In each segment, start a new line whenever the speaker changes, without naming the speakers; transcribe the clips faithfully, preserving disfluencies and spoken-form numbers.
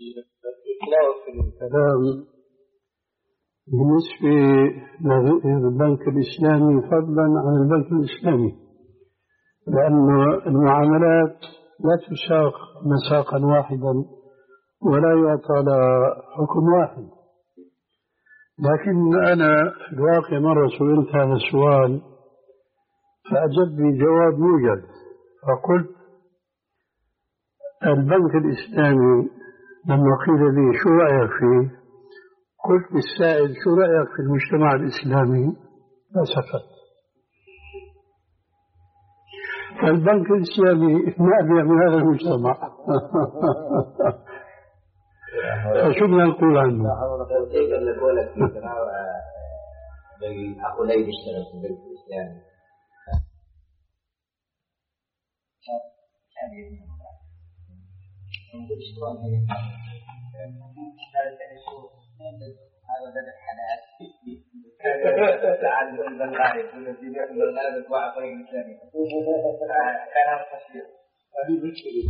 الكلام بالنسبة للبنك الإسلامي فضلا عن البنك الإسلامي، لأن المعاملات لا تساق مساقا واحدا ولا يعطى لها حكم واحد. لكن أنا في الواقع مرة سئلت هذا السؤال فأجبني جواب موجز، فقلت البنك الإسلامي لما قيل لي شو رأيك فيه قلت للسائل شو رأيك في المجتمع الإسلامي فسكت. فالبنك الإسلامي نابع من هذا المجتمع. فشو بدنا نقول عنه؟
كيف نقول لك أخو لي بيشتغل في البنك الإسلامي هذا بدأ حلال تعال البنغالي يقول لك يبيع البنغالي بتوعى طريق الإسلامي كلام قصير. هذه مشكلة.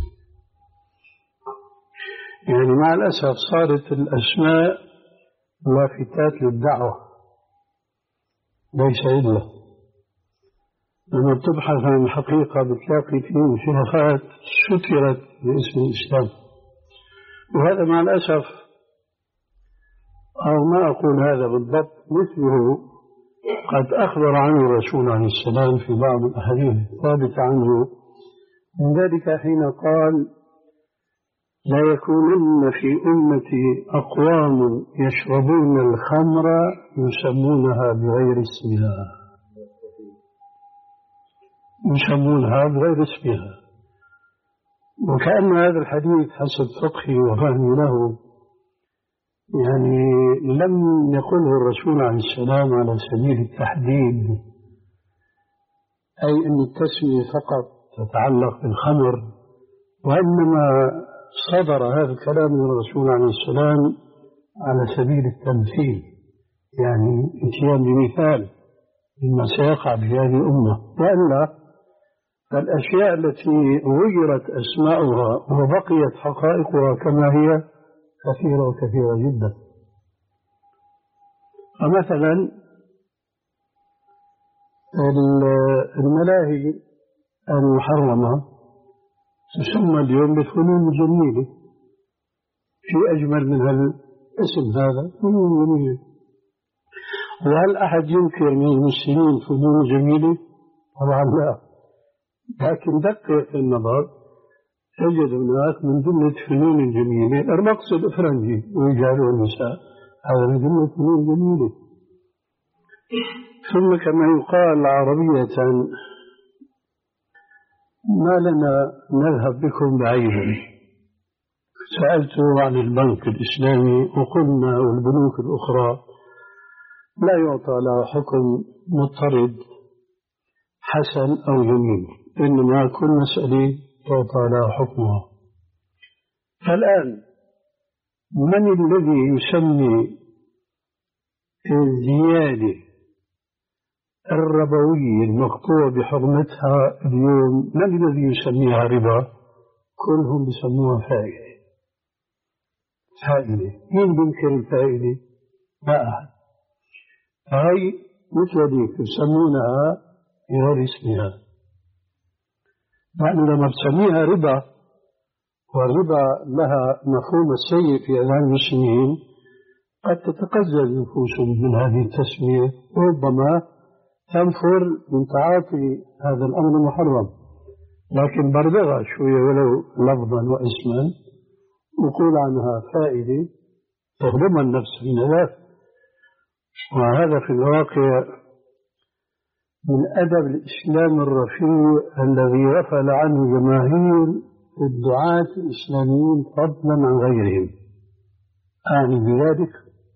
يعني مع الأسف صارت الأسماء لافتات للدعوة ليس إلا لما بتبحث عن الحقيقة بتلاقي فيه شرفات سترت باسم الإسلام. وهذا مع الأسف، أو ما أقول هذا بالضبط، مثله قد أخبر عنه الرسول عليه السلام في بعض الأحاديث ثابت عنه من ذلك حين قال لا يكونن في أمتي أقوام يشربون الخمر يسمونها بغير اسمها يسمونها بغير اسمها. وكأن هذا الحديث حسب فقهي وفهمي له يعني لم يقله الرسول عليه السلام على سبيل التحديد، أي أن التسمية فقط تتعلق بالخمر، وإنما صدر هذا الكلام من الرسول عليه السلام على سبيل التمثيل، يعني اتيان بمثال مما سيقع في هذه الأمة. وإلا فالأشياء التي غيرت أسماؤها وبقيت حقائقها كما هي كثيرة وكثيرة جدا. فمثلا الملاهي المحرمة تسمى اليوم بفنون جميلة، في أجمل من الاسم هذا فنون جميلة. وهل أحد ينكر من المسلمين فنون جميلة؟ طبعا لا، لكن دقق في النظر تجد هناك من جملة فنون جميلة الرقص الإفرنجي والرجال والنساء، هذا من جملة فنون جميلة. ثم كما يقال عربية ما لنا نذهب بكم بعيدا. سألته عن البنك الإسلامي وقلنا والبنوك الأخرى لا يعطى لها حكم مضطرد حسن أو جميل، إنما كل مسألة تعطى لها حكمها. فالآن من الذي يسمي الزيادة الربوية المقطوع بحرمتها اليوم، من الذي يسميها ربا؟ كلهم بيسموها فائدة. فائدة، مين بينكر الفائدة؟ لا أحد. هاي مثل ذلك يسمونها بغير اسمها، لأنه لما تسميها ربا والربا لها مفهوم السيء في أذهان المسلمين قد تتقزز نفوسهم من هذه التسمية، وربما تنفر من تعاطي هذا الأمر المحرم، لكن بردغها شوية ولو لفظا واسما وقول عنها فائدة تهضم النفس من ذلك. وهذا في الواقع من أدب الإسلام الرفيع الذي غفل عنه جماهير الدعاة الإسلاميين فضلا عن غيرهم. أعني بذلك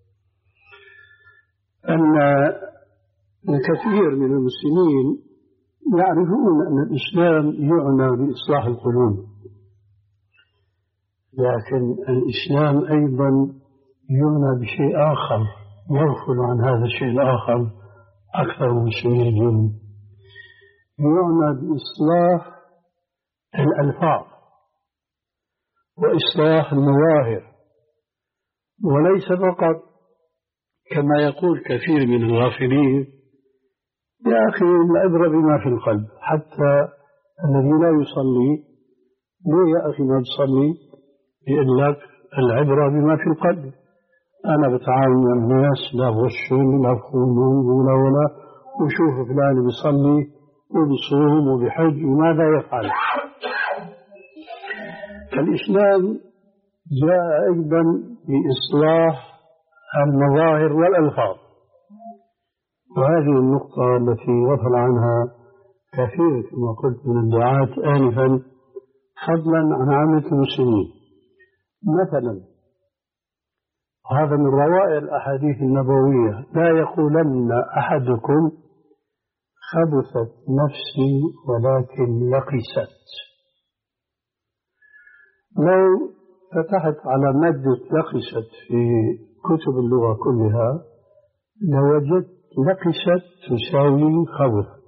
أن الكثير من المسلمين يعرفون أن الإسلام يعنى بإصلاح القلوب، لكن الإسلام أيضا يعنى بشيء آخر يغفل عن هذا الشيء الآخر أكثر المسلمين اليوم. يعنى بإصلاح الألفاظ وإصلاح المظاهر وليس فقط كما يقول كثير من الغافلين يا أخي العبرة بما في القلب، حتى الذي لا يصلي ليه يا أخي ما تصلي؟ يقول لك العبرة بما في القلب. أنا بتعامل مع الناس لا بغشهم لا بخونهم ولا ولا وشوف فلان بيصلي وبصوم وبحج وماذا يفعل. فالإسلام جاء أيضا بإصلاح المظاهر والألفاظ، وهذه النقطة التي غفل عنها كثير كما قلت من الدعاة آنفا فضلا عن عامة المسلمين. مثلا هذا من روائع الأحاديث النبوية: لا يقولن أحدكم خبثت نفسي ولكن لقست. لو فتحت على مادة لقست في كتب اللغة كلها لوجدت لقست تساوي خبث،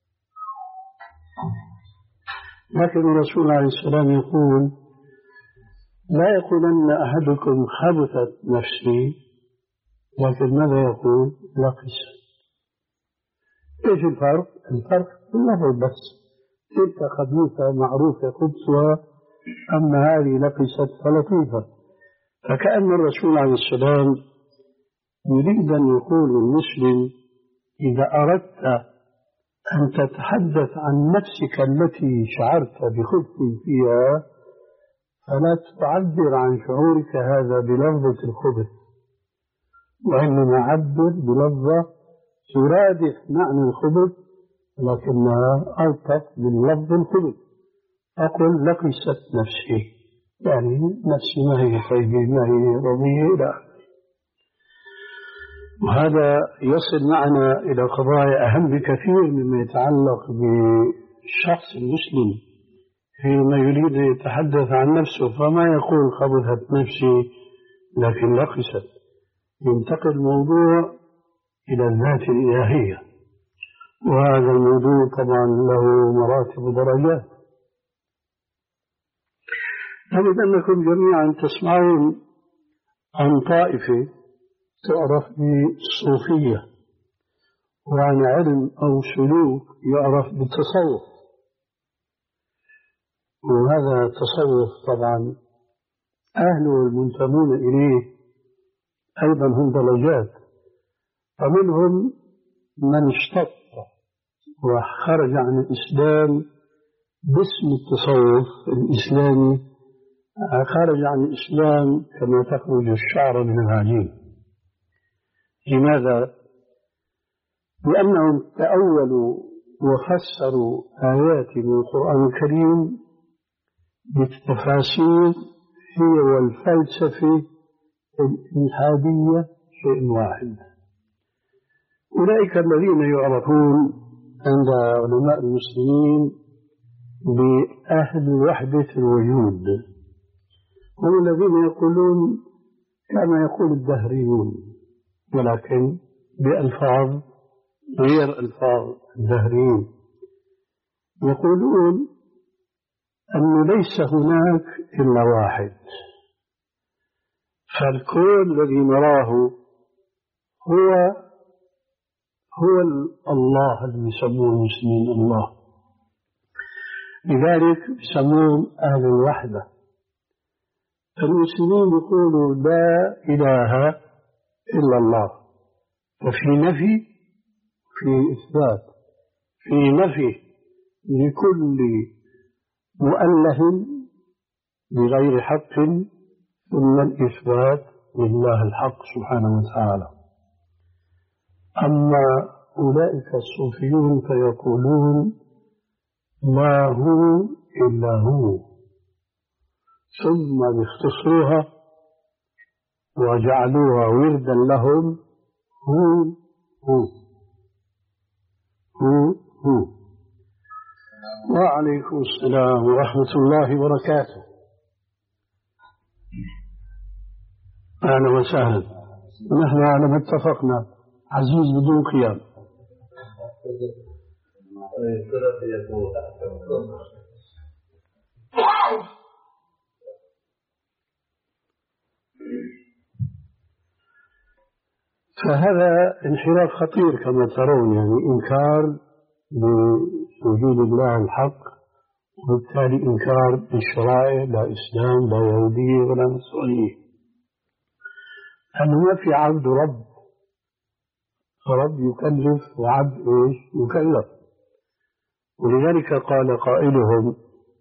لكن الرسول عليه السلام يقول: لا يقولن أحدكم خبثت نفسي، لكن ماذا يقول؟ لقست. إيش الفرق؟ الفرق في اللفظ بس، تلك خبيثة معروفة خبثها، أما هذه لقست فلطيفة. فكأن الرسول عليه السلام يريد أن يقول للمسلم: إذا أردت أن تتحدث عن نفسك التي شعرت بخبث فيها فلا تعبر عن شعورك هذا بلفظة الخبث، وإنما عبر بلفظة ترادف معنى الخبث لكنها ألطف من لفظ الخبث. أقول لقست نفسي، يعني نفسي ما هي طيبة ما هي رضية إلى آخره. وهذا يصل معنا إلى قضايا أهم بكثير مما يتعلق بالشخص المسلم حينما يريد أن يتحدث عن نفسه، فما يقول خبثت نفسي لكن لقست. ينتقل الموضوع إلى الذات الإلهية، وهذا الموضوع طبعا له مراتب ودرجات. أجد أنكم جميعا تسمعون عن طائفة تعرف بالصوفية، وعن علم أو سلوك يعرف بالتصوف. وهذا التصوف طبعا أهله المنتمون إليه أيضا هم درجات، فمنهم من اشتط وخرج عن الإسلام باسم التصوف الإسلامي، خرج عن الإسلام كما تخرج الشعر من العجين. لماذا؟ لأنهم تأولوا وفسروا آيات من القرآن الكريم بالتفاسير هي والفلسفة الإلحادية شيء واحد. أولئك الذين يعرفون عند علماء المسلمين بأهل وحدة الوجود، هم الذين يقولون كما يقول الدهريون ولكن بألفاظ غير ألفاظ الدهريين. يقولون أن ليس هناك إلا واحد، فالكون الذي نراه هو هو الله الذي يسموه المسلمين الله، لذلك يسمون أهل الوحدة. المسلمين يقولوا لا إله إلا الله، وفي نفي في إثبات، في نفي لكل مؤله بغير حق، ثم الإثبات لله الحق سبحانه وتعالى. أما أولئك الصوفيون فيقولون ما هو إلا هو، ثم يختصروها وجعلوها وردا لهم: هو هو هو هو. وعليكم السلام ورحمة الله وبركاته. أهلا وسهلا. نحن على ما اتفقنا عزيز بدون قيام. فهذا انحراف خطير كما ترون، يعني إنكار بوجود الله الحق، وبالتالي إنكار بالشرائع، لا إسلام لا يهودية ولا نصرانية، أنه ما في عبد رب، رب يكلف وعبد إيش يكلف. ولذلك قال قائلهم: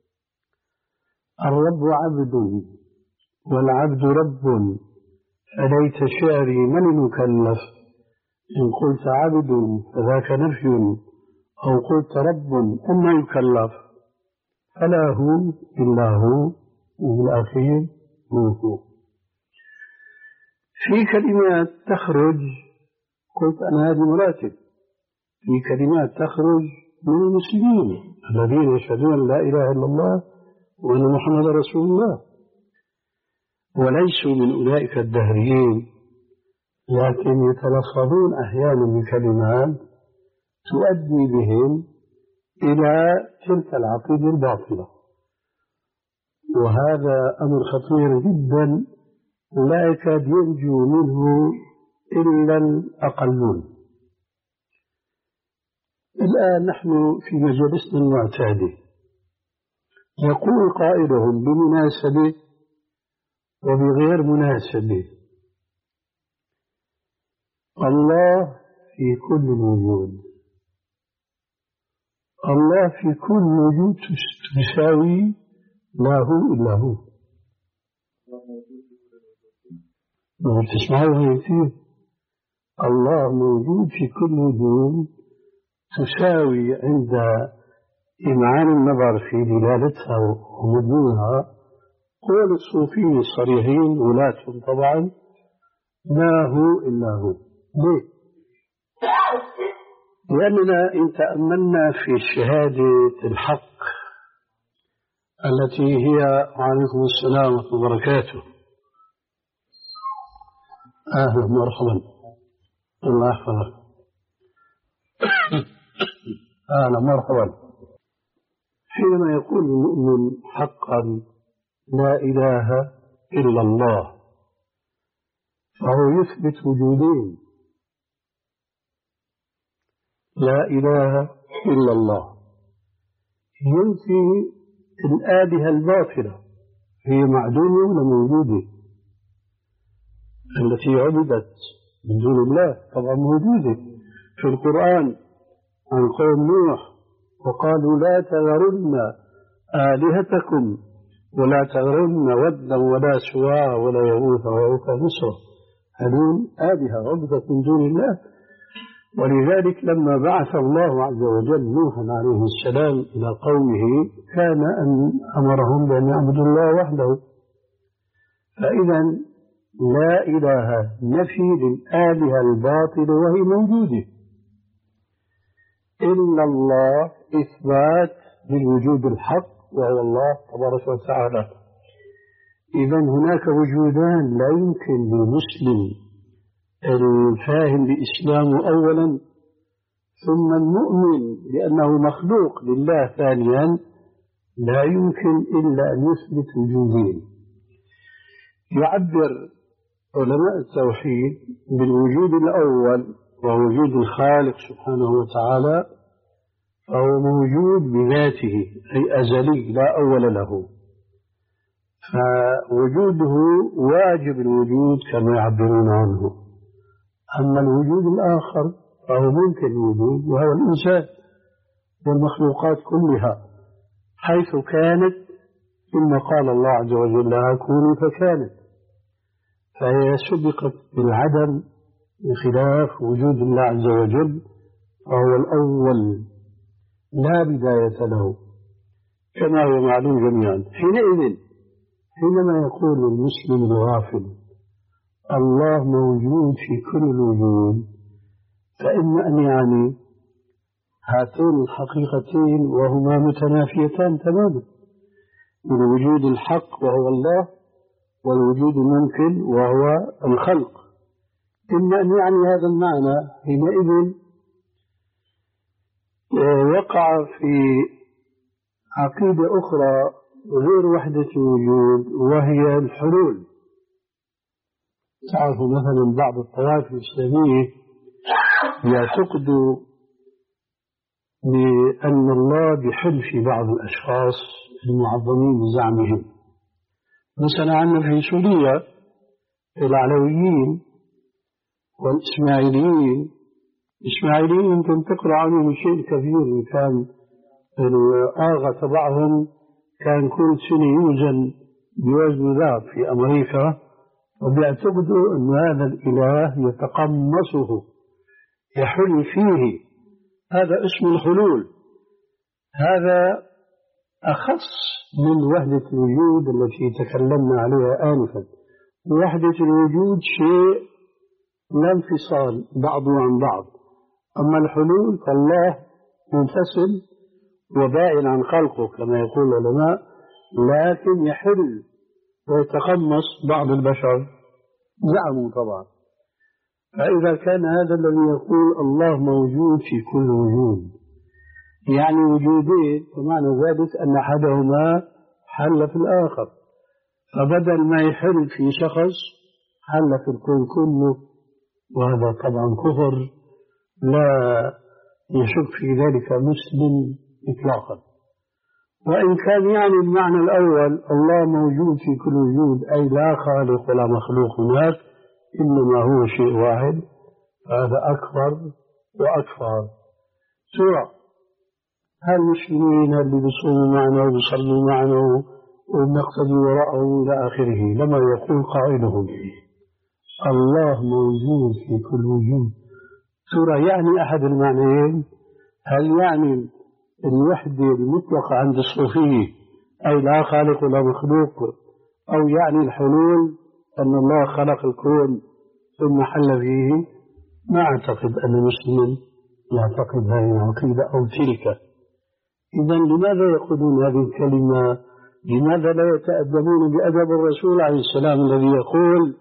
الرب عبد والعبد رب، فليت شعري من المكلف، إن قلت عبد فذاك نفي، أو قلت رب أما يكلف، فلا هو إلا هو، وبالأخير هو. في كلمات تخرج، قلت أنا هذه مراتب، في كلمات تخرج من المسلمين الذين يشهدون أن لا إله إلا الله وأن محمد رسول الله، وليسوا من أولئك الدهريين، لكن يتلفظون أحيانا بكلمات تؤدي بهم إلى تلك العقيدة الباطلة، وهذا أمر خطير جدا لا يكاد ينجو منه إلا الأقلون. الآن نحن في مجلسنا المعتاد يقول قائلهم بمناسبة وبغير مناسبة: الله في كل الوجود، الله في كل وجود تساوي لا هو إلا هو. تسمعوا كثير: الله موجود في كل وجود تساوي عند إمعان النظر في دلالتها ومضمونها قول الصوفيين الصريحين ولاتهم طبعا: ما هو إلا هو. ليه؟ لأننا إن تأملنا في شهادة الحق التي هي، وعليكم السلام ورحمة الله وبركاته، أهلا مرحبا، الله يحفظك، أهلا مرحبا. حينما يقول المؤمن حقا لا إله إلا الله، فهو يثبت وجودين: لا إله إلا الله، ينفي الآلهة الباطلة، هي معدومة ولا موجودة؟ التي عبدت من دون الله طبعا موجودة في القرآن عن قوم نوح: وقالوا لا تذرن آلهتكم ولا تذرن ودا ولا سواع ولا يغوث ويعوق ونسرا، هذول آلهة عبدت من دون الله. ولذلك لما بعث الله عز وجل نوحا عليه السلام إلى قومه كان أن أمرهم بأن يعبدوا الله وحده. فإذا لا إله نفي للآلهة الباطلة وهي موجودة، إلا الله إثبات للوجود الحق وهو الله تبارك وتعالى. إذا هناك وجودان لا يمكن للمسلم الفاهم بإسلامه أولا ثم المؤمن لأنه مخلوق لله ثانيا، لا يمكن إلا أن يثبت وجودين. يعبر علماء التوحيد بالوجود الأول ووجود الخالق سبحانه وتعالى، فهو موجود بذاته أي أزلي لا أول له، فوجوده واجب الوجود كما يعبرون عنه. أما الوجود الآخر فهو ممكن الوجود، وهو الإنسان والمخلوقات كلها حيث كانت، ثم قال الله عز وجل لها كوني فكانت، فهي سبقت بالعدم بخلاف وجود الله عز وجل، فهو الأول لا بداية له كما هو معلوم جميعا. حينئذ حينما يقول المسلم الغافل الله موجود في كل الوجود، فإما أن يعني هاتين الحقيقتين وهما متنافيتان تماما، من وجود الحق وهو الله والوجود الممكن وهو الخلق. إما أن يعني هذا المعنى، حينئذ وقع في عقيدة أخرى غير وحدة الوجود وهي الحلول. تعرفوا مثلا بعض الطوائف الإسلامية يعتقد بأن الله بيحل في بعض الأشخاص المعظمين بزعمهم. مثلا عندنا في سوريا العلويين والإسماعيليين، الإسماعيليين يمكن تقرأ عنهم شيء كبير، كان الآغا تبعهم كان كل سنة يوزن بوزن ذهب في أمريكا، وبيعتقدوا أن هذا الإله يتقمصه يحل فيه. هذا اسم الحلول، هذا أخص من وحدة الوجود التي تكلمنا عليها آنفا. وحدة الوجود شيء لا انفصال بعضه عن بعض، أما الحلول فالله منفصل وبائن عن خلقه كما يقول العلماء، لكن يحل ويتقمص بعض البشر زعموا طبعا. فإذا كان هذا الذي يقول الله موجود في كل وجود، يعني وجودين، فمعنى ذلك أن أحدهما حل في الآخر، فبدل ما يحل في شخص حل في الكون كله، وهذا طبعا كفر لا يشك في ذلك مسلم إطلاقا. وإن كان يعني المعنى الأول الله موجود في كل وجود، أي لا خالق ولا مخلوق هناك، إنما هو شيء واحد، هذا أكبر وأكثر. سورة هالمسلمين اللي بيصوموا معنا وبيصلوا معنا وبنقتدي وراءهم إلى آخره، لما يقول قائلهم الله موجود في كل وجود، سورة يعني أحد المعنيين. هل يعني الوحدة المطلقة عند الصوفية أي لا خالق ولا مخلوق، أو يعني الحلول أن الله خلق الكون ثم حل فيه؟ ما أعتقد أن مسلم يعتقد هذه العقيدة أو تلك. إذا لماذا يقولون هذه الكلمة؟ لماذا لا يتأدبون بأدب الرسول عليه السلام الذي يقول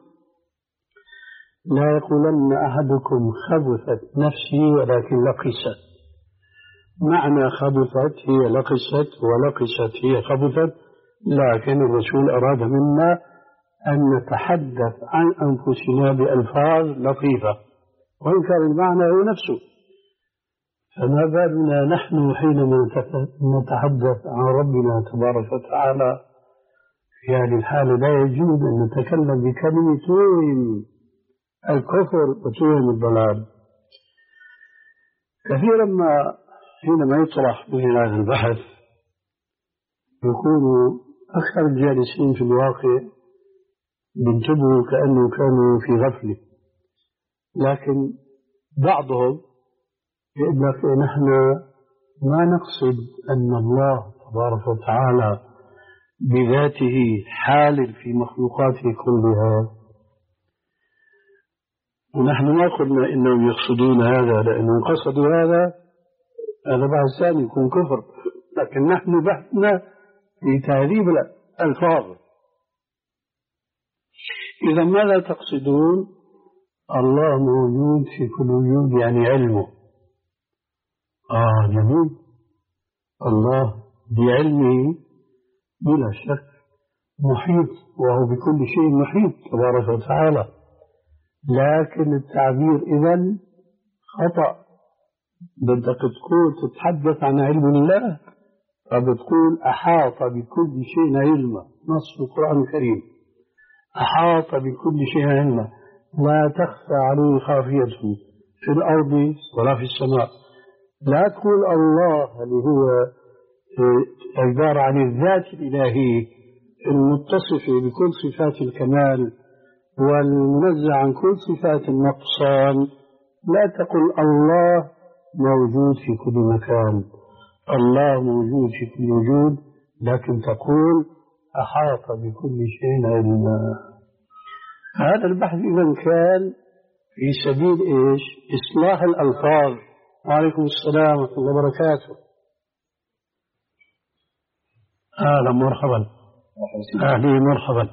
لا يقولن أحدكم خبثت نفسي ولكن لقست؟ معنى خبثت هي لقست، ولقست هي خبثت، لكن الرسول أراد منا أن نتحدث عن أنفسنا بألفاظ لطيفة وإن كان المعنى هو نفسه. فما بالنا نحن حينما نتحدث عن ربنا تبارك وتعالى في هذه الحالة لا يجوز أن نتكلم بكلمة توهم الكفر وتوهم الضلال. كثيرا ما حينما يطرح مثل هذا البحث يكون أكثر الجالسين في الواقع بينتبهوا كأنه كانوا في غفلة، لكن بعضهم يقول لك نحن ما نقصد أن الله تبارك وتعالى بذاته حال في مخلوقاته كلها، ونحن ما قلنا إنهم يقصدون هذا، لأنهم قصدوا هذا هذا بحث ثاني يكون كفر، لكن نحن بحثنا في تهذيب الألفاظ. إذا ماذا تقصدون؟ الله موجود في كل وجود يعني علمه. آه جميل، الله بعلمه بلا شك محيط، وهو بكل شيء محيط تبارك وتعالى، لكن التعبير إذن خطأ. بدك تقول تتحدث عن علم الله فبتقول أحاط بكل شيء علما، نص القرآن الكريم أحاط بكل شيء علما لا تخفى عليه خافية في الأرض ولا في السماء. لا تقول الله اللي هو عبارة عن الذات الإلهية المتصفة بكل صفات الكمال والمنزه عن كل صفات النقصان، لا تقل الله موجود في كل مكان، الله موجود في كل وجود، لكن تقول أحاط بكل شيء علما. هذا البحث إذن كان في سبيل إيش؟ إصلاح الألفاظ. وعليكم السلام ورحمة الله وبركاته. أهلا مرحبا. أهلا مرحبا.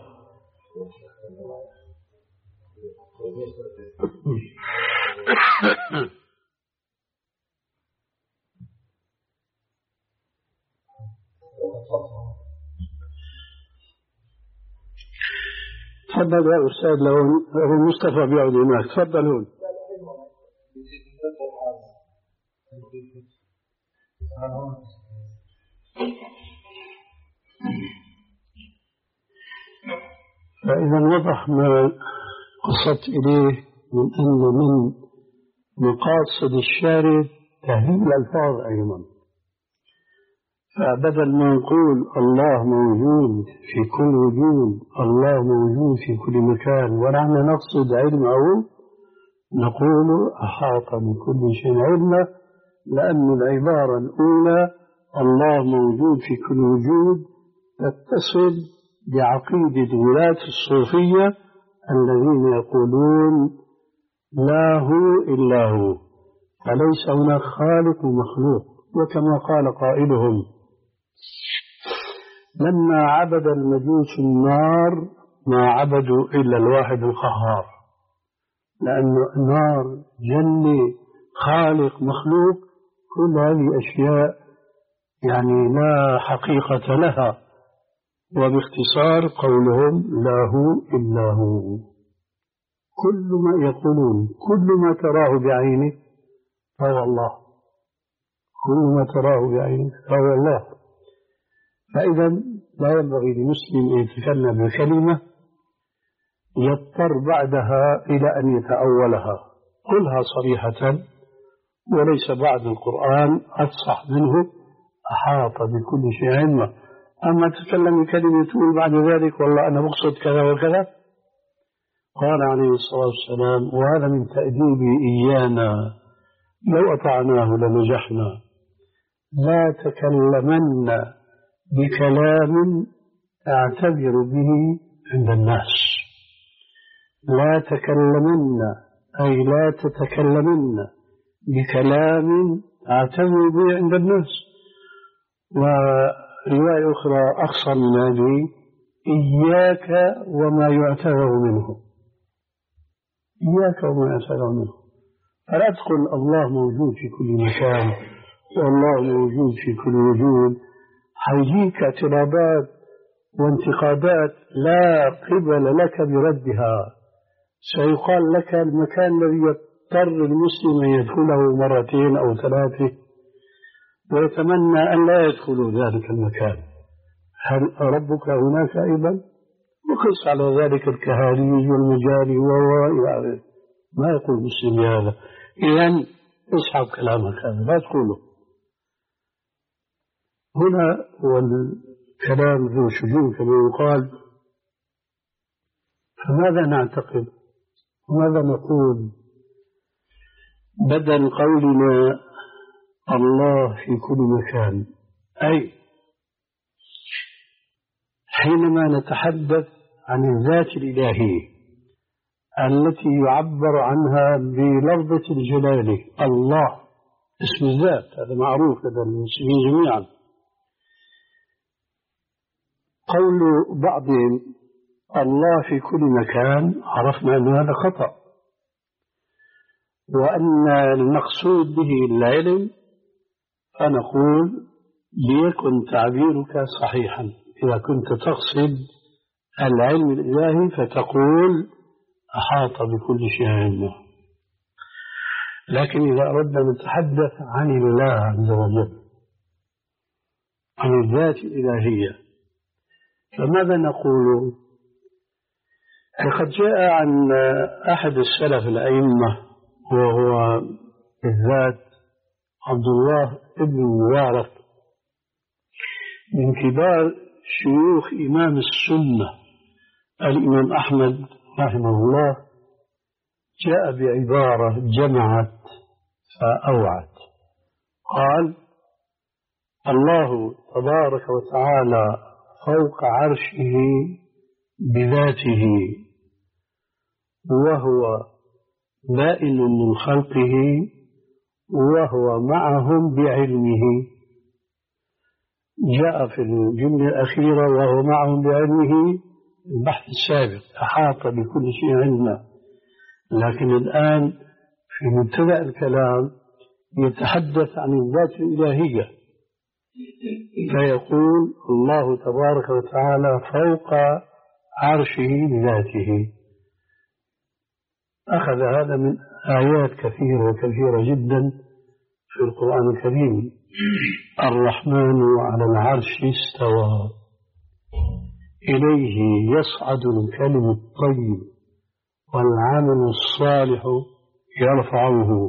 تفضل يا أستاذ. لو أبو مصطفى بيقعد هناك تفضلون. فإذا وضح ما قصدت إليه من أن من مقاصد الشارع تهذيب الألفاظ أيضا. فبدل ما نقول الله موجود في كل وجود، الله موجود في كل مكان، ونحن نقصد علمه، نقول أحاط بكل شيء علما، لأن العبارة الأولى الله موجود في كل وجود تتصل بعقيدة ولاة الصوفية الذين يقولون لا هو إلا هو، فليس هناك خالق ومخلوق. وكما قال قائلهم لما عبد المجوس النار ما عبدوا إلا الواحد القهار، لأن النار جنة خالق مخلوق كل هذه أشياء يعني لا حقيقة لها. وباختصار قولهم لا هو إلا هو. كل ما يقولون كل ما تراه بعينه فهو الله، كل ما تراه بعينه فهو الله. فإذا لا ينبغي لمسلم أن يتكلم بكلمة يضطر بعدها إلى أن يتأولها. قلها صريحة، وليس بعد القرآن أفصح منه أحاط بكل شيء علما. أما تتكلم بكلمة تقول بعد ذلك والله أنا بقصد كذا وكذا. قال عليه الصلاة والسلام وهذا من تأديبه إيانا لو أطعناه لنجحنا: لا تكلمن بكلام أعتبر به عند الناس. لا تكلمن أي لا تتكلمن بكلام أعتبر به عند الناس. ورواية أخرى أقصر من هذه: إياك وما يعتبر منه، إياك وما يعتبر منه. فلا تقل الله موجود في كل مكان والله موجود في كل وجود، حيجيك اعتراضات وانتقادات لا قبل لك بردها. سيقال لك المكان الذي يضطر المسلم أن يدخله مرتين أو ثلاثة ويتمنى أن لا يدخلوا ذلك المكان، هل ربك هناك أيضا؟ وقس على ذلك الكهاري والمجاري وإلى ما يقول المسلم هذا. إذن اسحب كلامك هذا لا تقوله. هنا هو الكلام ذو شجون كما يقال. فماذا نعتقد وماذا نقول بدل قولنا الله في كل مكان؟ أي حينما نتحدث عن الذات الإلهية التي يعبر عنها بلفظة الجلالة الله، اسم الذات، هذا معروف لدى المسلمين جميعا. قول بعضهم الله في كل مكان عرفنا أن هذا خطأ، وأن المقصود به العلم، فنقول ليكن تعبيرك صحيحا. إذا كنت تقصد العلم الإلهي فتقول أحاط بكل شيء علما. لكن إذا أردنا نتحدث عن الله عز وجل، عن الذات الإلهية، فماذا نقول؟ لقد جاء عن أحد السلف الأئمة وهو بالذات عبد الله ابن المبارك من كبار شيوخ إمام السنة الإمام أحمد رحمه الله، جاء بعبارة جمعت فأوعت. قال: الله تبارك وتعالى فوق عرشه بذاته، وهو بائن من خلقه، وهو معهم بعلمه. جاء في الجملة الأخيرة وهو معهم بعلمه البحث السابق أحاط بكل شيء علما. لكن الآن في مبتدأ الكلام يتحدث عن الذات الإلهية، فيقول الله تبارك وتعالى فوق عرشه بذاته. أخذ هذا من آيات كثيرة وكثيرة جدا في القرآن الكريم. الرحمن على العرش استوى إليه يصعد الكلم الطيب والعمل الصالح يرفعه.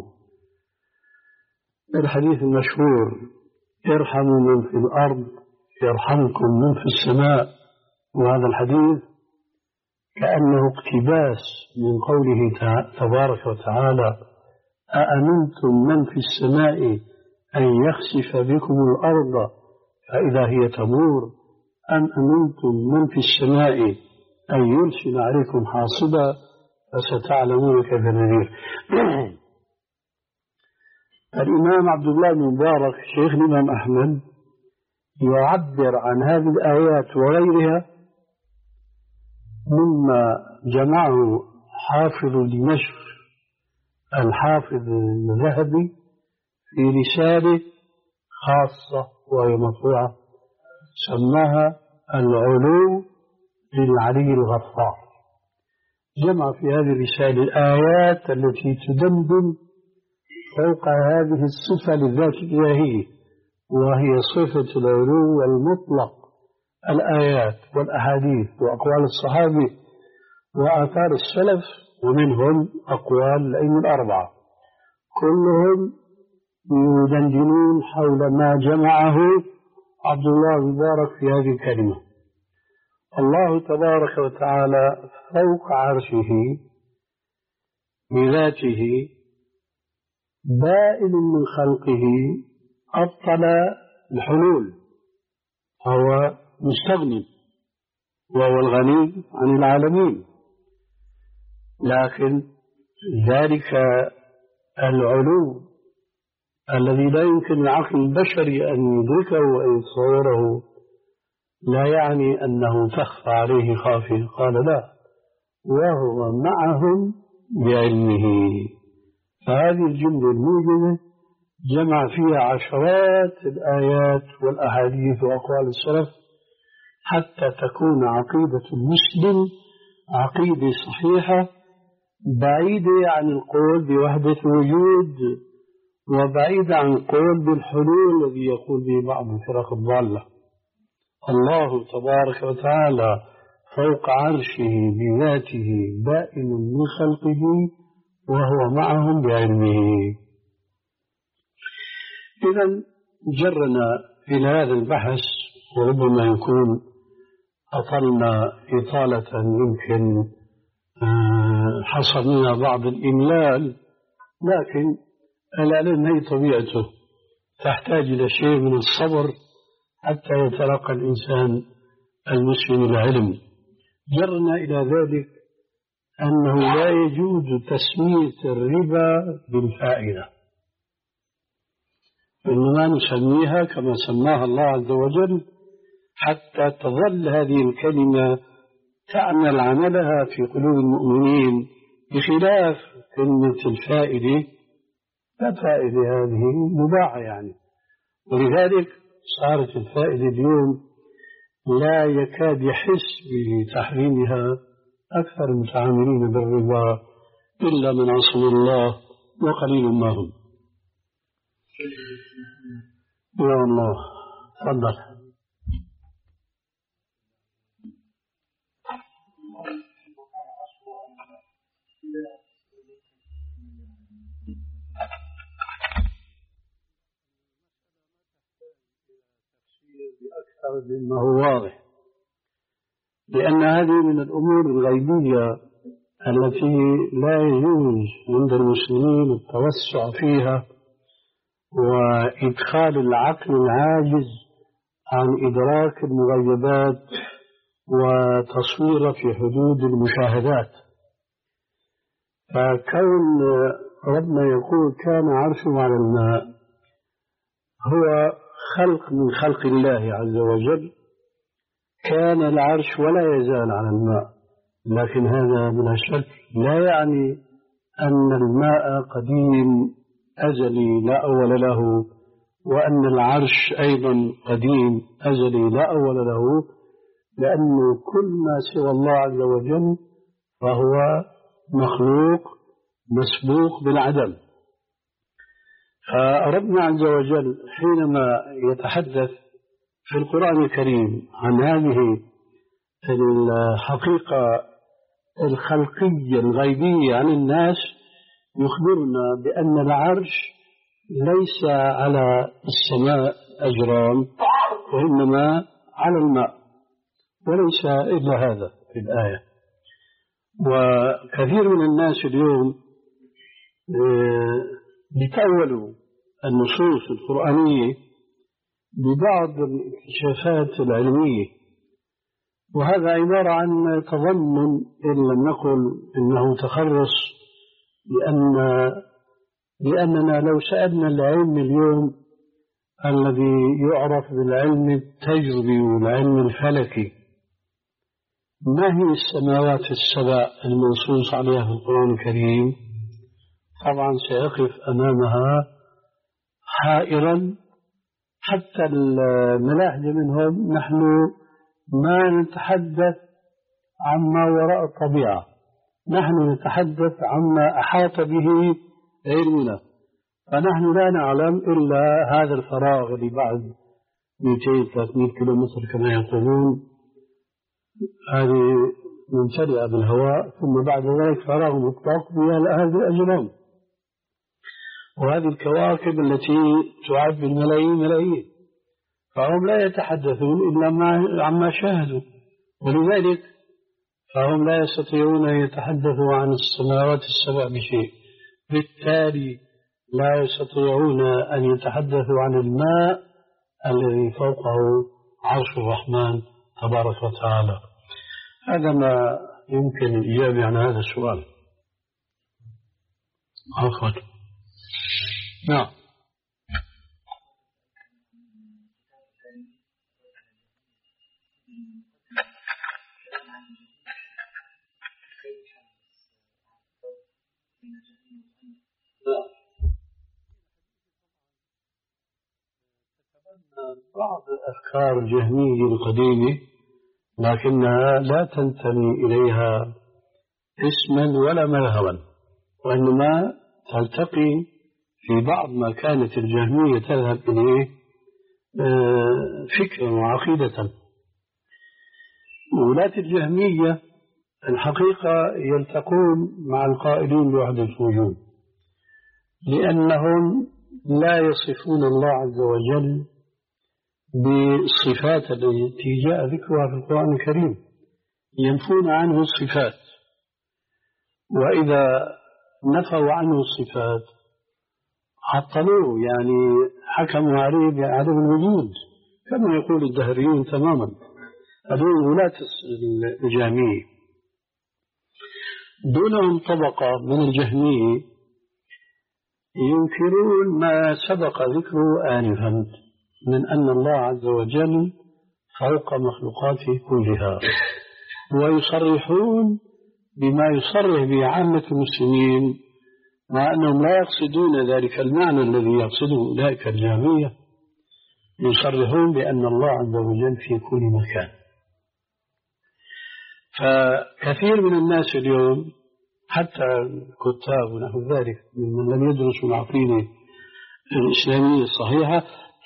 الحديث المشهور ارحموا من في الأرض يرحمكم من في السماء، وهذا الحديث كأنه اقتباس من قوله تبارك وتعالى أأمنتم من في السماء أن يخسف بكم الأرض فإذا هي تمور أم أمنتم من في السماء أن يرسل عليكم حاصبا فستعلمون كيف نذير. الإمام عبد الله بن مبارك شيخ الإمام أحمد يعبر عن هذه الآيات وغيرها مما جمعه حافظ دمشق الحافظ الذهبي في رسالة خاصة وهي مطبوعة سماها العلو للعلي الغفار. جمع في هذه الرسالة الآيات التي تدندن فوق هذه الصفة للذات الإلهية، وهي صفة العلو المطلق. الآيات والأحاديث وأقوال الصحابة وآثار السلف ومنهم أقوال الأئمة الأربعة كلهم يدندنون حول ما جمعه عبد الله المبارك في هذه الكلمة. الله تبارك وتعالى فوق عرشه بذاته بائن من خلقه أبطل الحلول، هو مستغني وهو الغني عن العالمين، لكن ذلك العلو الذي لا يمكن العقل البشري أن يدركه وأن يتصوره لا يعني أنه تخفى عليه خافية. قال لا، وهو معهم بعلمه. فهذه الجملة الموجبة جمع فيها عشرات الآيات والأحاديث وأقوال السلف حتى تكون عقيدة المسلم عقيدة صحيحة بعيدة عن القول بوحدة الوجود وبعيدة عن القول بالحلول الذي يقول به بعض الفرق الضالة. الله تبارك وتعالى فوق عرشه بذاته بائن من خلقه وهو معهم بعلمه. إذن جرنا إلى هذا البحث، وربما يكون أطلنا إطالة يمكن حصل منها بعض الإملال، لكن العلم هي طبيعته تحتاج إلى شيء من الصبر حتى يتلقى الإنسان المسلم العلم. جرنا إلى ذلك أنه لا يجوز تسمية الربا بالفائدة، إنما نسميها كما سماها الله عز وجل حتى تظل هذه الكلمة تعمل عملها في قلوب المؤمنين، بخلاف كلمة الفائدة. فالفائدة هذه مباحة يعني، ولذلك صارت الفائدة اليوم لا يكاد يحس بتحريمها أكثر المتعاملين بالربا إلا من عصم الله وقليل ما هم. يا الله تفضل. بأكثر مما هو واضح، لأن هذه من الأمور الغيبية التي لا يجوز عند المسلمين التوسع فيها وإدخال العقل العاجز عن إدراك المغيبات وتصوير في حدود المشاهدات. فكون ربنا يقول كان عرشه على الماء هو خلق من خلق الله عز وجل. كان العرش ولا يزال على الماء، لكن هذا بلا شك لا يعني أن الماء قديم أزلي لا أول له، وأن العرش أيضا قديم أزلي لا أول له، لأنه كل ما سوى الله عز وجل فهو مخلوق مسبوق بالعدم. فربنا عز وجل حينما يتحدث في القرآن الكريم عن هذه الحقيقة الخلقية الغيبية عن الناس يخبرنا بأن العرش ليس على السماء أجرام وإنما على الماء، وليس إلا هذا في الآية. وكثير من الناس اليوم يتأولوا النصوص القرآنية ببعض الاكتشافات العلمية، وهذا عبارة عن تظنن إن لم نقل إنه تخرص، لأن لأننا لو سألنا العلم اليوم الذي يعرف بالعلم التجربي والعلم الفلكي ما هي السماوات السبع المنصوص عليها في القرآن الكريم، طبعا سيقف أمامها حائرا. حتى الملاحدة منهم نحن ما نتحدث عما وراء الطبيعة، نحن نتحدث عما أحاط به علمنا، فنحن لا نعلم إلا هذا الفراغ اللي بعد مئتين ثلاثمئة كيلومتر كما يقولون، هذه ممتلئة بالهواء، ثم بعد ذلك فراغ مطلق بها هذه الأجرام وهذه الكواكب التي تعد بالملايين ملايين، فهم لا يتحدثون إلا عما شاهدوا، ولذلك فهم لا يستطيعون أن يتحدثوا عن السماوات السبع بشيء، بالتالي لا يستطيعون أن يتحدثوا عن الماء الذي فوقه عرش الرحمن تبارك وتعالى. هذا ما يمكن الإجابة عن هذا السؤال. عفوا. نعم. بعض الأفكار الجهمية القديمة لكنها لا تنتمي إليها اسما ولا مذهبا، وإنما تلتقي في بعض ما كانت الجهمية تذهب إليه فكرا وعقيدة. ولاة الجهمية الحقيقة يلتقون مع القائلين بوحدة الوجود، لأنهم لا يصفون الله عز وجل بالصفات التي جاء ذكرها في القرآن الكريم، ينفون عنه الصفات، وإذا نفوا عنه الصفات عطلوه، يعني حكموا عليه بعدم الوجود كما يقول الدهريون تماما. هذول ولاة الجهمية. دونهم طبقة من الجهمية ينكرون ما سبق ذكره آنفا من أن الله عز وجل فوق مخلوقاته كلها، ويصرحون بما يصرح به عامة المسلمين، مع أنهم لا يقصدون ذلك المعنى الذي يقصده أولئك الجهمية، يصرحون بأن الله عز وجل في كل مكان. فكثير من الناس اليوم حتى الكتاب ونحو ذلك ممن لم يدرسوا العقيدة الإسلامية الصحيحة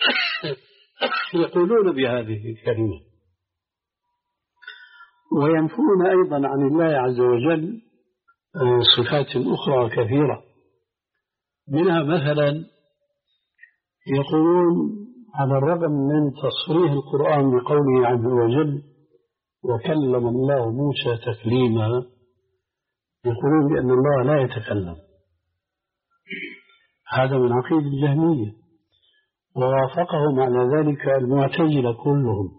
يقولون بهذه الكلمة، وينفون أيضا عن الله عز وجل صفات أخرى كثيرة، منها مثلا يقولون على الرغم من تصريح القرآن بقوله عز وجل وكلم الله موسى تكليما، يقولون بأن الله لا يتكلم. هذا من عقيدة الجهمية، ووافقهم على ذلك المعتزلة كلهم.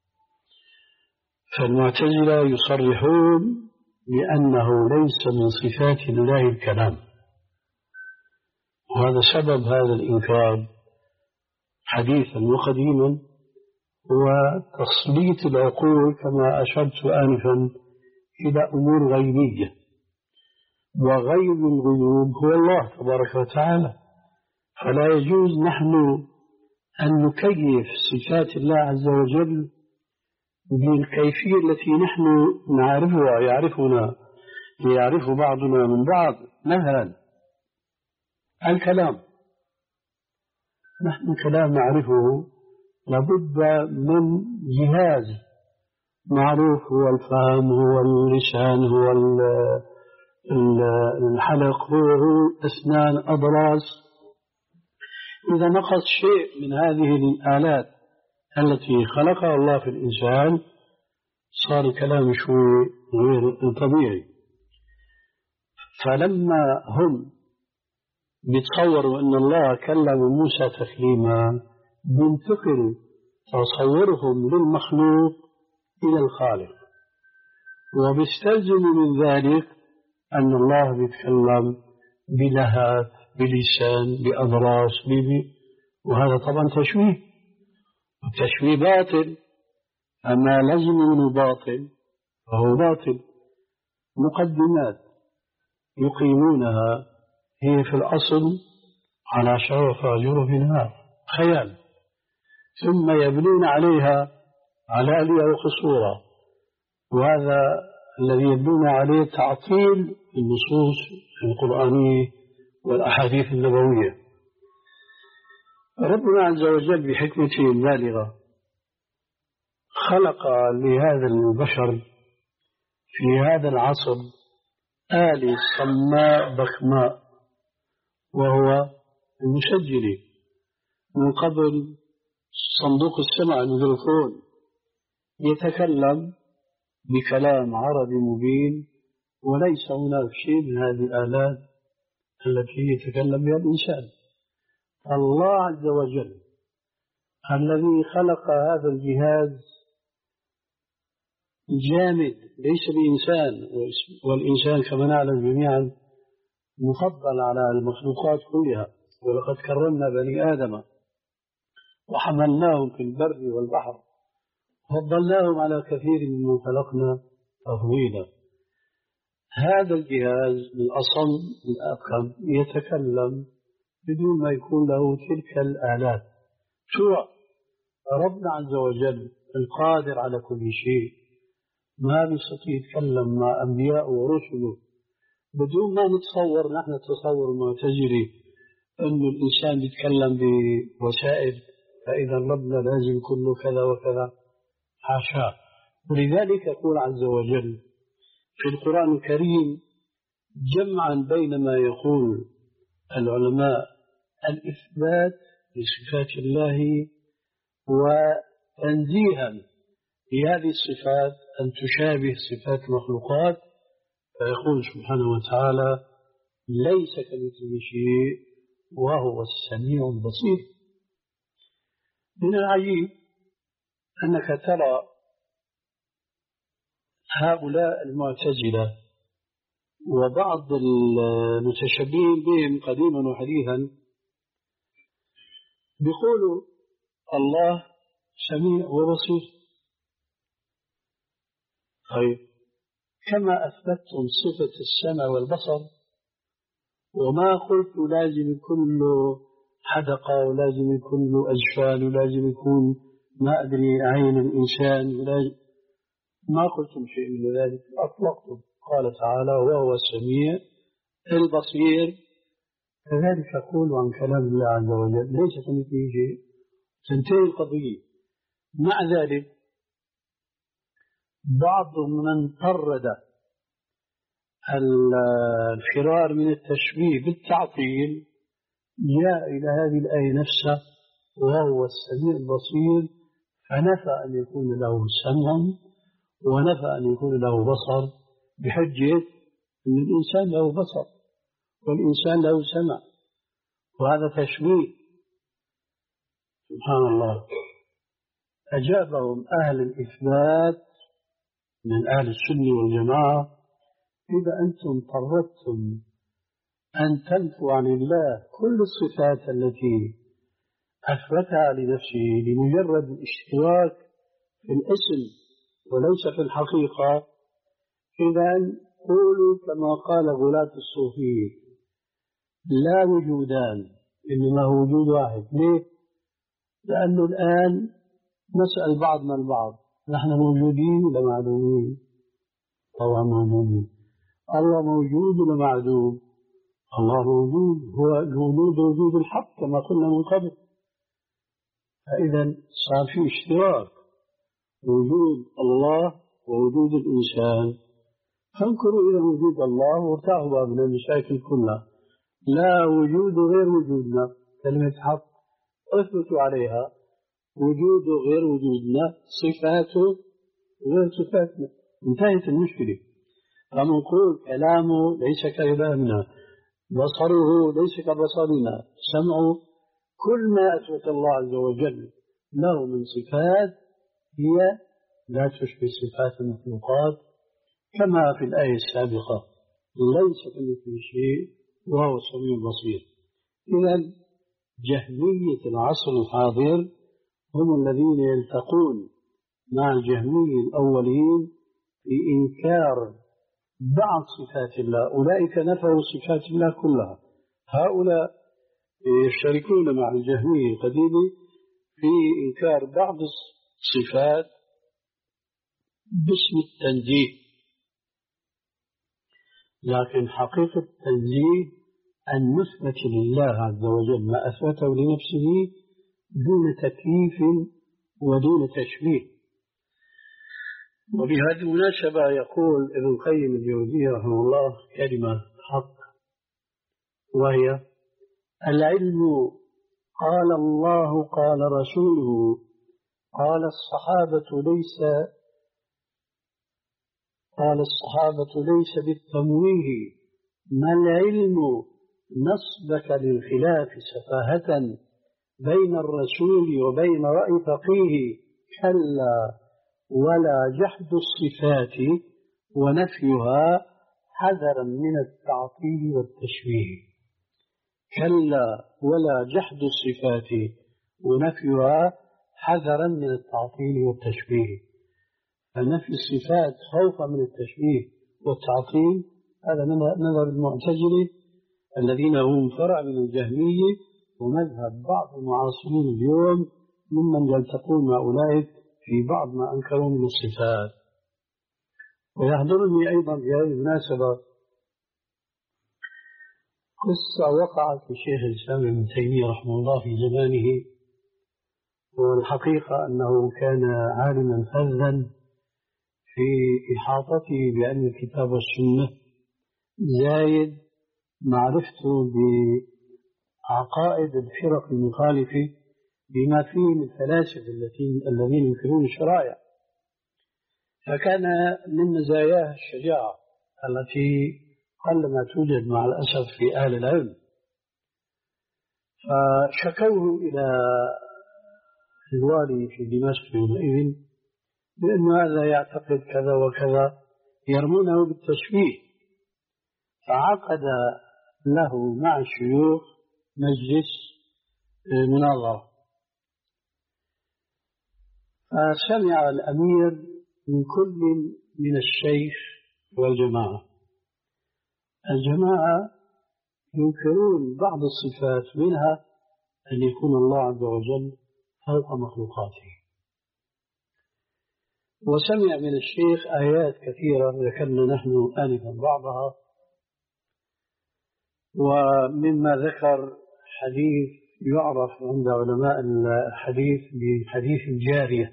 فالمعتزلة يصرحون بأنه ليس من صفات الله الكلام، وهذا سبب هذا الإنكار حديثا وقديما هو تسليط العقول كما أشرت آنفا إلى أمور غيبية، وغيب الغيوب هو الله تبارك وتعالى، فلا يجوز نحن أن نكيف صفات الله عز وجل بالكيفية التي نحن نعرفها يعرفنا يعرف بعضنا من بعض. مثلا الكلام، نحن كلام نعرفه لابد من جهاز معروف، هو الفم، هو اللسان، هو الحلق، هو الأسنان، أضراس. إذا نقص شيء من هذه الآلات التي خلقها الله في الإنسان صار الكلام شوي غير طبيعي. فلما هم بيتصوروا أن الله كلم موسى تكليما بينتقل تصورهم للمخلوق إلى الخالق، وبيستلزم من ذلك أن الله بيتكلم بلهات، بلسان، بأضراس، ببي، وهذا طبعا تشويه، والتشويه باطل. أما لازم منه باطل فهو باطل. مقدمات يقيمونها هي في الأصل على شرف جرف نار، خيال، ثم يبنون عليها علالي أو قصورا، وهذا الذي يبنون عليه تعطيل النصوص القرآنية والأحاديث النبوية. ربنا عز وجل بحكمته البالغة خلق لهذا البشر في هذا العصر آلة صماء بكماء، وهو المسجل. من قبل صندوق السمع الميكروفون يتكلم بكلام عربي مبين، وليس هناك شيء من هذه الآلات التي يتكلم بها الإنسان. الله عز وجل الذي خلق هذا الجهاز جامد ليس بإنسان، والإنسان كما نعلم جميعا مفضل على المخلوقات كلها، ولقد كرمنا بني آدم وحملناهم في البر والبحر وفضلناهم على كثير ممن خلقنا تفضيلا. هذا الجهاز الأصم الأقم يتكلم بدون ما يكون له تلك الآلات. شو ربنا عز وجل القادر على كل شيء ما بيستطيع يتكلم مع أنبياء ورسله بدون ما نتصور نحن تصور المعتزلي أن الإنسان يتكلم بوسائل فإذا ربنا لازم كله كذا وكذا، حاشا. ولذلك يقول عز وجل في القرآن الكريم جمعا بين ما يقول العلماء الإثبات لصفات الله وتنزيها لهذه الصفات أن تشابه صفات المخلوقات، فيقول سبحانه وتعالى ليس كمثله شيء وهو السميع البصير. من العجيب أنك ترى هؤلاء المعتزلة وبعض المتشبهين بهم قديما وحديثا بيقولوا الله سميع وبصير. طيب كما أثبتتم صفة السمع والبصر وما قلت لازم يكون له حدقة ولازم يكون له أجفال ولازم يكون ما أدري عين الإنسان ولازم، ما قلتم شيء من ذلك، أطلقتم. قال تعالى وهو السميع البصير. كذلك يقول عن كلام الله عز وجل ليس كمثله شيء، تنتهي القضية. مع ذلك بعض من طرد الفرار من التشبيه بالتعطيل جاء إلى هذه الآية نفسها وهو السميع البصير، فنفى أن يكون له سمع ونفى أن يكون له بصر بحجة أن الإنسان له بصر والإنسان له سمع، وهذا تشبيه. سبحان الله. أجابهم أهل الإثبات من أهل السنة والجماعة إذا أنتم طردتم أن تنفوا عن الله كل الصفات التي أثبتها لنفسه لمجرد الاشتراك في الاسم وليس في الحقيقة، إذا قولوا كما قال غلاة الصوفية لا وجودان إنما هو وجود واحد. ليه؟ لأنه الآن نسأل بعضنا البعض نحن موجودين ولا معدومين؟ طبعا موجودين. الله موجود ولا معدوم؟ الله موجود، هو الوجود وجود الحق كما قلنا من قبل. فإذا صار في اشتراك وجود الله ووجود الإنسان. فانظروا إلى وجود الله وارتعبوا من المشاكل كلها. لا وجود غير وجودنا، كلمة حق اثبتوا عليها. وجود غير وجودنا، صفاته غير صفاتنا، انتهت المشكلة. فمنقول كلامه ليس كلامنا، بصره ليس كبصرنا، سمعه، كل ما أثبت الله عز وجل له من صفات هي لا تشبه صفات المخلوقات، كما في الآية السابقة ليس كمثله شيء وهو السميع البصير. إذا جهمية العصر الحاضر هم الذين يلتقون مع الجهمية الأولين في إنكار بعض صفات الله. أولئك نفوا صفات الله كلها، هؤلاء يشتركون مع الجهمية القديمة في إنكار بعض الصفات باسم التنزيه. لكن حقيقة التنزيه أن نثبت لله عز وجل ما أثبته لنفسه دون تكييف ودون تشبيه. وبهذه المناسبة يقول ابن القيم الجوزية رحمه الله كلمة حق، وهي: العلم قال الله قال رسوله قال الصحابة ليس قال الصحابة ليس بالتمويه، ما العلم نصبك للخلاف سفاهة بين الرسول وبين رأي فقيه، كلا ولا جحد الصفات ونفيها حذرا من التعطيل والتشبيه. كلا ولا جحد الصفات ونفيها حذرا من التعطيل والتشبيه. فنفي الصفات خوفا من التشبيه والتعطيل هذا نظر المعتزلة الذين هم فرع من الجهمية ومذهب بعض المعاصرين اليوم ممن يلتقون مع أولئك في بعض ما أنكروا من الصفات. ويحضرني أيضا في هذه المناسبة قصة وقعت لشيخ الإسلام ابن تيمية رحمه الله في زمانه، والحقيقة أنه كان عالما فذا في إحاطته بعلم الكتاب والسنة، زايد معرفته بعقائد الفرق المخالفة بما فيه من الفلاسفة الذين ينكرون الشرائع. فكان من مزاياه الشجاعة التي قلما توجد مع الأسف في أهل العلم. فشكوه إلى الوالي في دمشق يومئذ بأن هذا يعتقد كذا وكذا، يرمونه بالتشبيه. فعقد له مع الشيوخ مجلس مناظرة. فسمع الأمير من كل من الشيخ والجماعة. الجماعة ينكرون بعض الصفات، منها أن يكون الله عز وجل فوق مخلوقاته. وسمع من الشيخ آيات كثيرة ذكرنا نحن آنفا بعضها، ومما ذكر حديث يعرف عند علماء الحديث بحديث الجارية،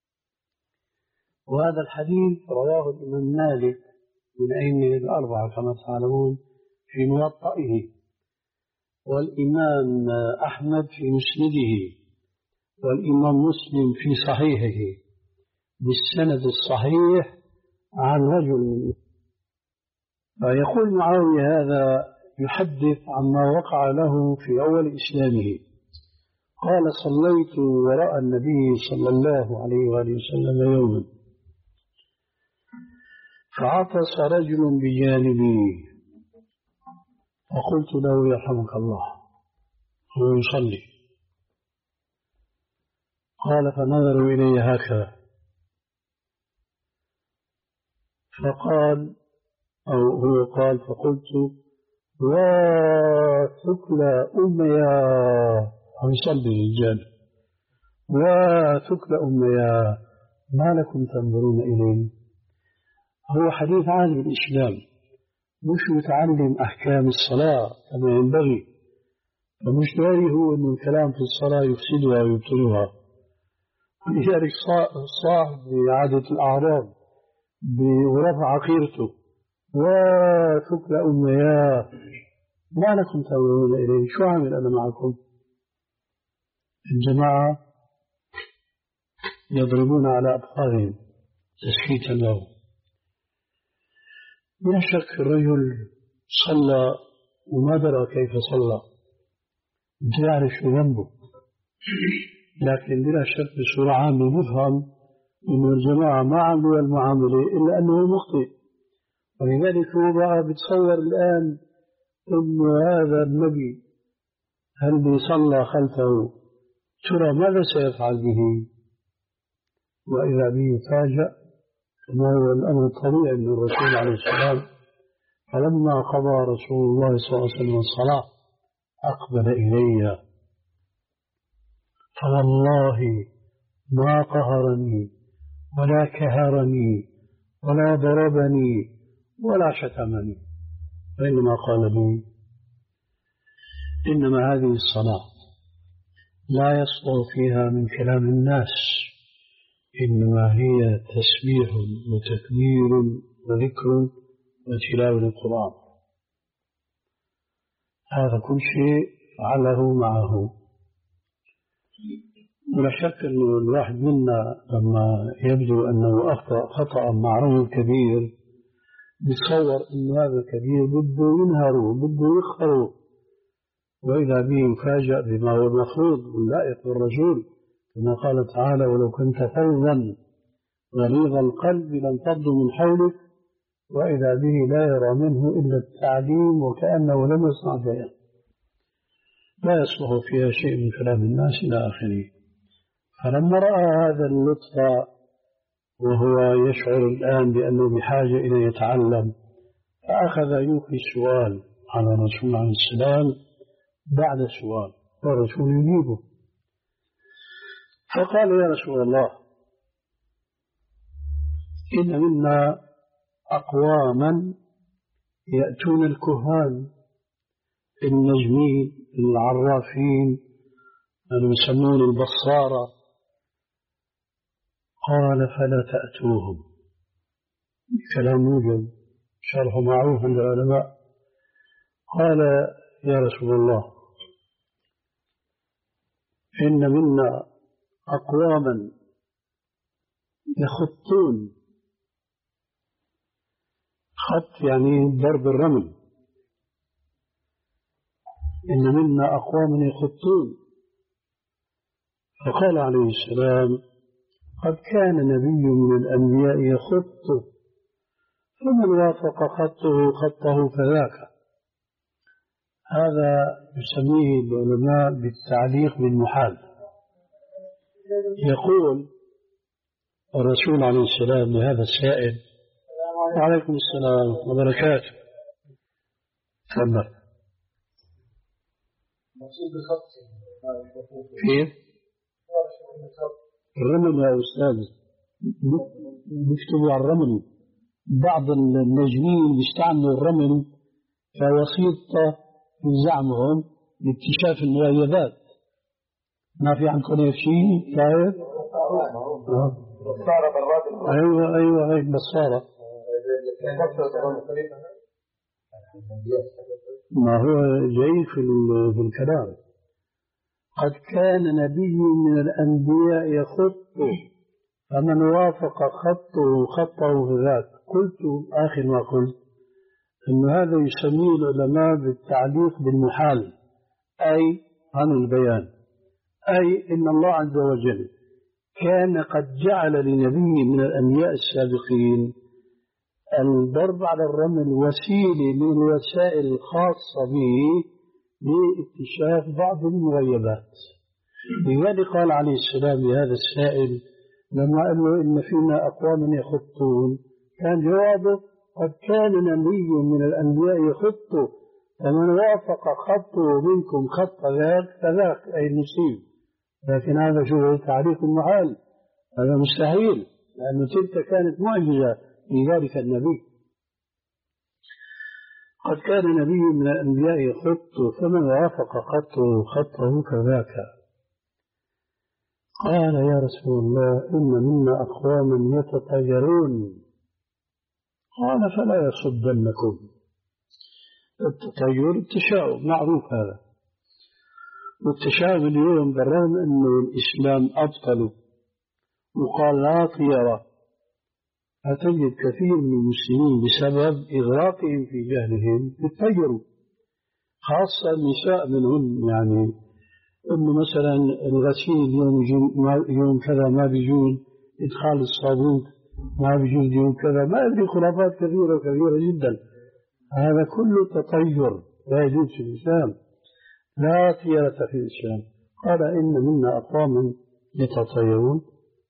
وهذا الحديث رواه الإمام مالك من أئمة الأربعة كما تعلمون في موطئه، والإمام أحمد في مسنده، والإمام مسلم في صحيحه بالسند الصحيح عن رجل. فيقول معاوية هذا يحدث عما وقع له في أول إسلامه. قال: صليت وراء النبي صلى الله عليه وآله وسلم يوما، فعطس رجل بجانبي، فقلت له: يرحمك الله، هو يصلي. قال: فنظروا إلي هكذا، فقال أو هو قال، فقلت: وثكلى أميا، هو يصلي الرجال، وثكلى أميا، ما لكم تنظرون إليه؟ هو حديث عن الإسلام، مش متعلم أحكام الصلاة كما ينبغي، فمش داري هو أن الكلام في الصلاة يفسدها ويبطلها. ولذلك صاحب بعادة الأعراب ورفع عقيرته وثقل أمياه، ما لكم تنظرون إليه؟ شو عامل أنا معكم؟ الجماعة يضربون على أبصارهم تسكيتا له. لا شك الرجل صلى وما درى كيف صلى، لا يعرف شو ذنبه، لكن بلا شك بصورة عامة نفهم أن الجماعة ما عملوا المعاملة إلا أنه مخطئ. ولذلك هو بقى بتصور الآن أن هذا النبي هل بيصلى خلفه ترى ماذا سيفعل به؟ وإذا به يفاجأ، كما هو الأمر الطبيعي من الرسول عليه السلام. فلما قضى رسول الله صلى الله عليه وسلم الصلاة أقبل إلي، فوالله ما قهرني ولا كهرني ولا ضربني ولا شتمني، وإنما قال لي إنما هذه الصلاة لا يصدر فيها من كلام الناس، إنما هي تسبيح وتكبير وذكر وتلاوة القرآن. هذا كل شيء فعله معه. ولا شك أن الواحد منا لما يبدو أنه أخطأ خطأ مع رجل كبير يتصور أن هذا الكبير بده ينهره بده يخره، وإذا به يفاجأ بما هو المفروض واللائق بالرسول، كما قال تعالى: ولو كنت فظا غليظ القلب لانفضوا من حولك، وإذا به لا يرى منه إلا التعليم وكأنه لم يصنع شيئا، لا يصلح فيها شيء من كلام الناس إلى آخره. فلما رأى هذا اللطف وهو يشعر الآن بأنه بحاجة إلى يتعلم، فأخذ يلقي السؤال على الرسول عليه السلام بعد السؤال، والرسول يجيبه. فقال: يا رسول الله، إن منا أقواما يأتون الكهان النجمين العرافين اللي يسمون البصارة. قال: فلا تأتوهم. كلام موجب شرح معروف عند العلماء. قال: يا رسول الله، إن منا أقواما يخطون، خط يعني ضرب الرمل، إن منا أقواما يخطون. فقال عليه السلام: قد كان نبي من الأنبياء يخط، فمن وافق خطه خطه فذاك. هذا يسميه العلماء بالتعليق بالمحال. يقول الرسول عليه السلام لهذا السائل: وعليكم السلام وبركاته. تفضل. كيف؟ الرمل يا أستاذ، بيكتبوا على الرمل. بعض النجمين بيستعملوا الرمل كوسيطة في زعمهم لاكتشاف المغيبات. ما في عندكم هيك شيء؟ كيف؟ أيوة أيوة هيك بصارة. ما هو جاي في الكلام. قد كان نبي من الأنبياء يخط، فمن وافق خطه خطه ذاك. قلت آخر ما قلت أن هذا يسميه العلماء بالتعليق بالمحال، أي عن البيان، أي إن الله عز وجل كان قد جعل لنبي من الأنبياء السابقين الضرب على الرمل وسيلة من الوسائل الخاصة به لاكتشاف بعض المغيبات. لذلك قال عليه السلام لهذا السائل لما قال له: إن فينا أقواما يخطون، كان جوابه: قد كان نبي من الأنبياء يخط، فمن وافق خطه منكم خط ذاك فذاك، أي المصيب. لكن هذا شو تعريف المحال، هذا مستحيل. لأن تلك كانت معجزة لذلك النبي. قد كان نبي من الأنبياء يخط فمن وافق خطه خطه كذاك. قال يا رسول الله إن منا أقواما يتطيرون. قال فلا يصدنكم. التطير التشاؤم معروف هذا، والتشاؤم اليوم بالرغم أنه الإسلام أبطله وقال لا طيرة، هتجد كثير من المسلمين بسبب إغراقهم في جهلهم يتطيروا، خاصة النساء منهم. يعني إنه مثلا الغسيل يوم يوم كذا ما بيجوز، إدخال الصابون ما بيجوز يوم كذا، ما أدري خرافات كثيرة كثيرة جدا. هذا كله تطير لا يجوز في الإسلام، لا طيرة في الإسلام. قال إن منا أقواما يتطيرون.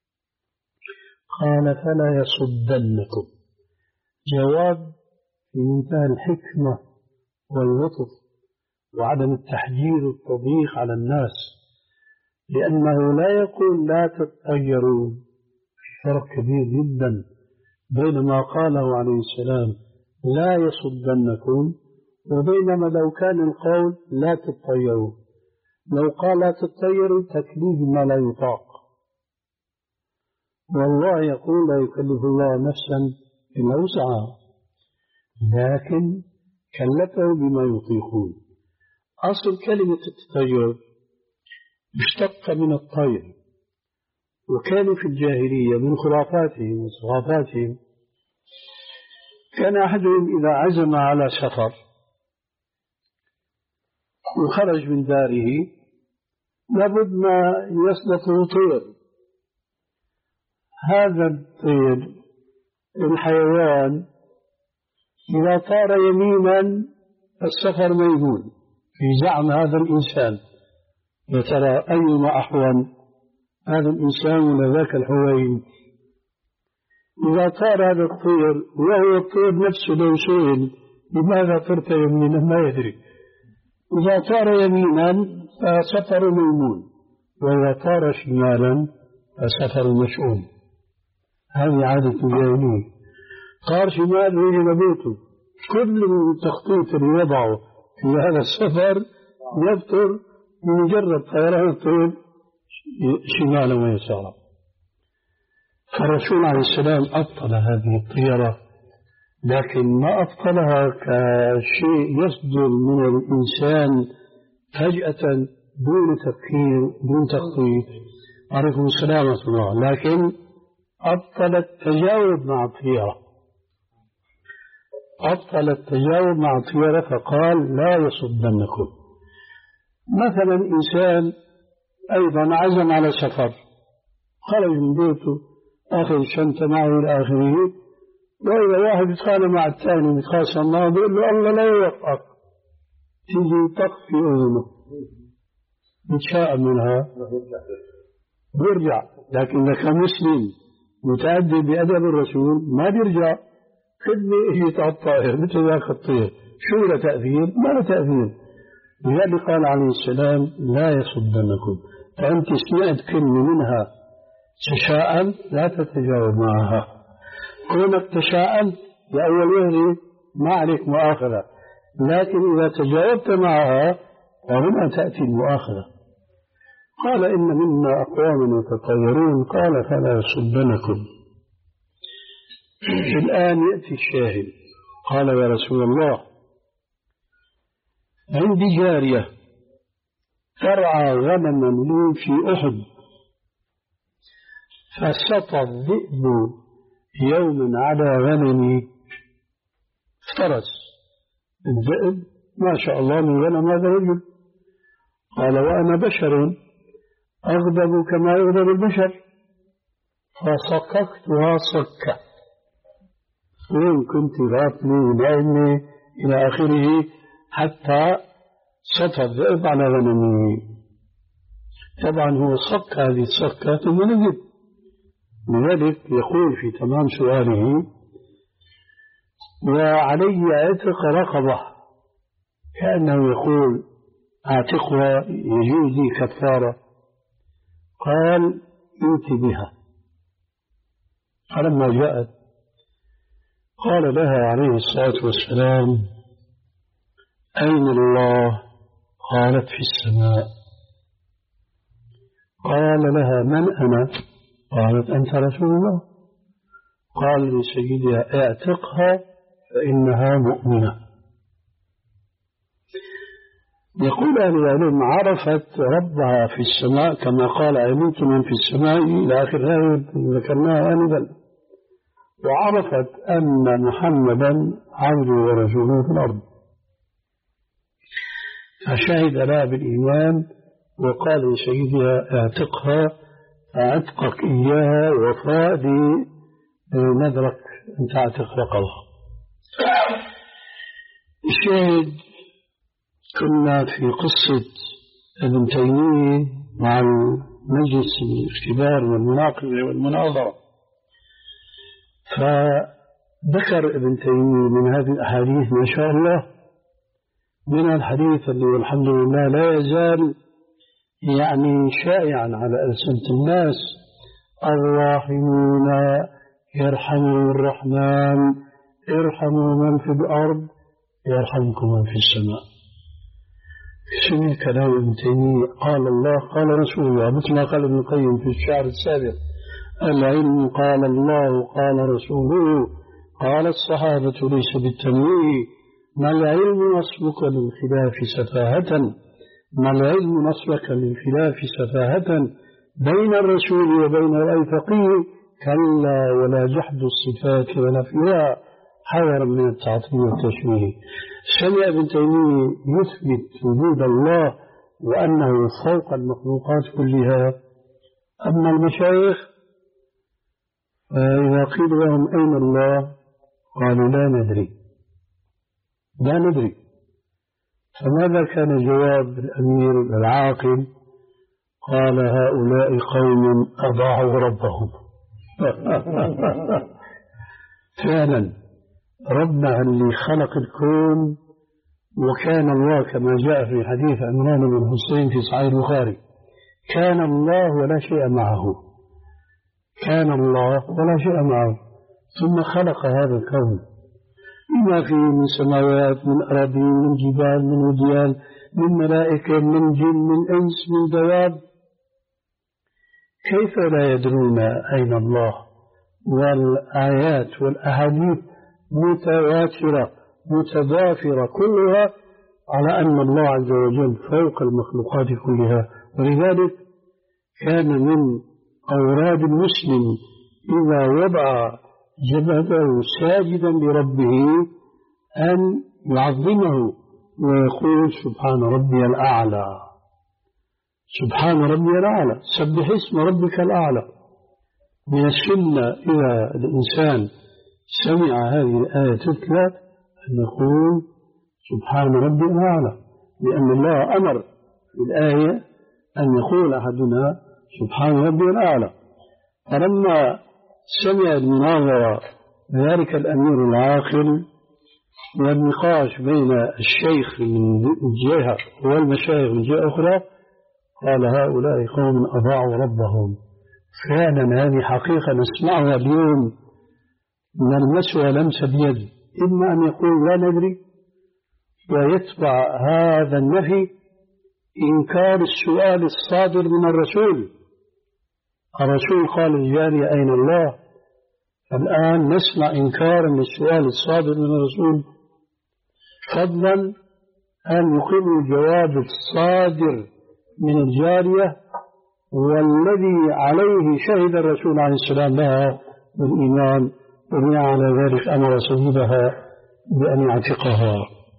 قال فلا يصدنكم. جواب في منتهى الحكمة واللطف وعدم التحجير والتضييق على الناس، لأنه لا يقول لا تتطيروا. في فرق كبير جدا بين ما قاله عليه السلام لا يصدنكم وبينما لو كان القول لا تتطيروا. لو قال لا تتطيروا تكليف ما لا يطاق، والله يقول لا يكلف الله نفسا إلا وسعها، لكن كلفه بما يطيقون. أصل كلمة التطير اشتق من الطير، وكانوا في الجاهلية من خرافاتهم وثقافاتهم كان أحدهم إذا عزم على سفر وخرج من داره لابد ما يسلطه طير. هذا الطير الحيوان إذا طار يمينا السفر ميمون في زعم هذا الإنسان. يا ترى أيما أحوال هذا الإنسان ولا ذاك الحوين؟ إذا طار هذا الطير وهو الطير نفسه لو سئل لماذا طرت يمينا ما يدري. إذا طار يمينا فسفر ميمون، وإذا طار شمالا فسفر مشؤوم. هذه عادة الجاهلية. طار شمال يجي بيته، كل التخطيط اللي يضعه في هذا السفر يبطر بمجرد طيران الطير شمالا ويسارا. فالرسول عليه السلام أبطل هذه الطيرة، لكن ما أبطلها كشيء يصدر من الإنسان فجأة دون تفكير دون تخطيط. عليكم السلام ورحمة الله. لكن أبطل التجاوب مع الطيرة، أبطل التجاوب مع الطيرة فقال لا يصدنكم. مثلا إنسان أيضا عزم على سفر، خرج من بيته أخذ شنطة معه إلى آخره، وإذا واحد يتخانق مع الثاني يتخاصم معه بيقول له الله لا يوفقك، تيجي تطفي أذنه يتشاءم منها بيرجع. لكن إذا كان مسلم متأدب بأدب الرسول ما بيرجع، خدمة اجت على الطائر مثل ذاك الطير، شو له تأثير؟ ما له تأثير. لذلك قال عليه السلام لا يصدنكم. فأنت سمعت كلمة منها تشاءم لا تتجاوب معها. كونك تشاءم لأول وهلة ما عليك مؤاخذة، لكن إذا تجاوبت معها فهنا تأتي المؤاخذة. قال إن منا أقوام يتطيرون. قال فلا يصدنكم. الآن يأتي الشاهد. قال يا رسول الله عندي جارية ترعى غنما لي في أحد، فسطى الذئب يوما على غنمي. افترس الذئب ما شاء الله من غنم هذا الرجل. قال وأنا بشر أغضب كما يغضب البشر، فصككتها صكة. وإن كنت غافلي ونائمي إلى آخره حتى سطى الذئب على غنمي. طبعا هو صك هذه الصكة ثم نزل. لذلك يقول في تمام سؤاله وعلي عتق رقبة، كأنه يقول اعتقها يجوز لي كفارة. قال ائت بها. فلما جاءت قال لها عليه الصلاة والسلام: أين الله؟ قالت: في السماء. قال لها: من أنا؟ قالت: أنت رسول الله. قال لسيدها: اعتقها فإنها مؤمنة. يقول أهل العلم: عرفت ربها في السماء كما قال: علمت من في السماء إلى آخر الآية ذكرناها آنذا، وعرفت أن محمدا عبده ورسوله في الأرض، فشهد لها بالإيمان وقال لسيدها: اعتقها، فعتقك إياها وفاء لنذرك أن تعتق رقبها. الشاهد: كنا في قصة ابن تيمية مع المجلس الاختبار والمناقشة والمناظرة، فذكر ابن تيمية من هذه الأحاديث ما شاء الله، من الحديث اللي والحمد لله لا يزال يعني شائعا على ألسنة الناس: الراحمون يرحمهم الرحمن، ارحموا من في الأرض يرحمكم من في السماء. سمع كلام ابن تيمية: قال الله قال رسوله، مثل ما قال ابن القيم في الشعر السابق: العلم قال الله قال رسوله قال الصحابة ليس بالتمويه، ما العلم نصبك للخلاف سفاهة، ما العلم نصبك للخلاف سفاهة، بين الرسول وبين رأي فقيه، كلا ولا جحد الصفات ونفيها حذرا من التعطيل والتشبيه. سمع ابن تيمية يثبت وجود الله وأنه فوق المخلوقات كلها. أما المشايخ فإذا قيل لهم: أين الله؟ قالوا: لا ندري لا ندري. فماذا كان جواب الأمير العاقل؟ قال: هؤلاء قوم أضاعوا ربهم. فعلا ربنا اللي خلق الكون، وكان الله كما جاء في حديث عمران بن حسين في صحيح البخاري: كان الله ولا شيء معه، كان الله ولا شيء معه، ثم خلق هذا الكون بما فيه من سماوات، من أراضين، من جبال، من وديان، من ملائكة، من جن، من إنس، من دواب. كيف لا يدرون أين الله؟ والآيات والأحاديث متواترة متضافرة كلها على أن الله عز وجل فوق المخلوقات كلها. ولذلك كان من أوراد المسلم إذا وضع جبهته ساجدا لربه أن يعظمه ويقول: سبحان ربي الأعلى، سبحان ربي الأعلى، سبح اسم ربك الأعلى. من السنة إذا الإنسان سمع هذه الآية تتلى أن يقول: سبحان ربي الأعلى، لأن الله أمر في الآية أن يقول أحدنا: سبحان ربي الأعلى. فلما سمع المناظرة ذلك الأمير العاقل والنقاش بين الشيخ من جهة والمشايخ من جهة أخرى، قال: هؤلاء قوم أضاعوا ربهم. فعلا هذه حقيقة نسمعها اليوم، نلمسها لمس بيد، إما أن يقول لا ندري، ويتبع هذا النفي إنكار السؤال الصادر من الرسول. الرسول قال للجارية: أين الله؟ الآن نسمع إنكارا للسؤال الصادر من الرسول، فضلا أن يقيم الجواب الصادر من الجارية والذي عليه شهد الرسول عليه السلام لها بالإيمان، وبناء على ذلك أمر سيدها بأن يعتقها.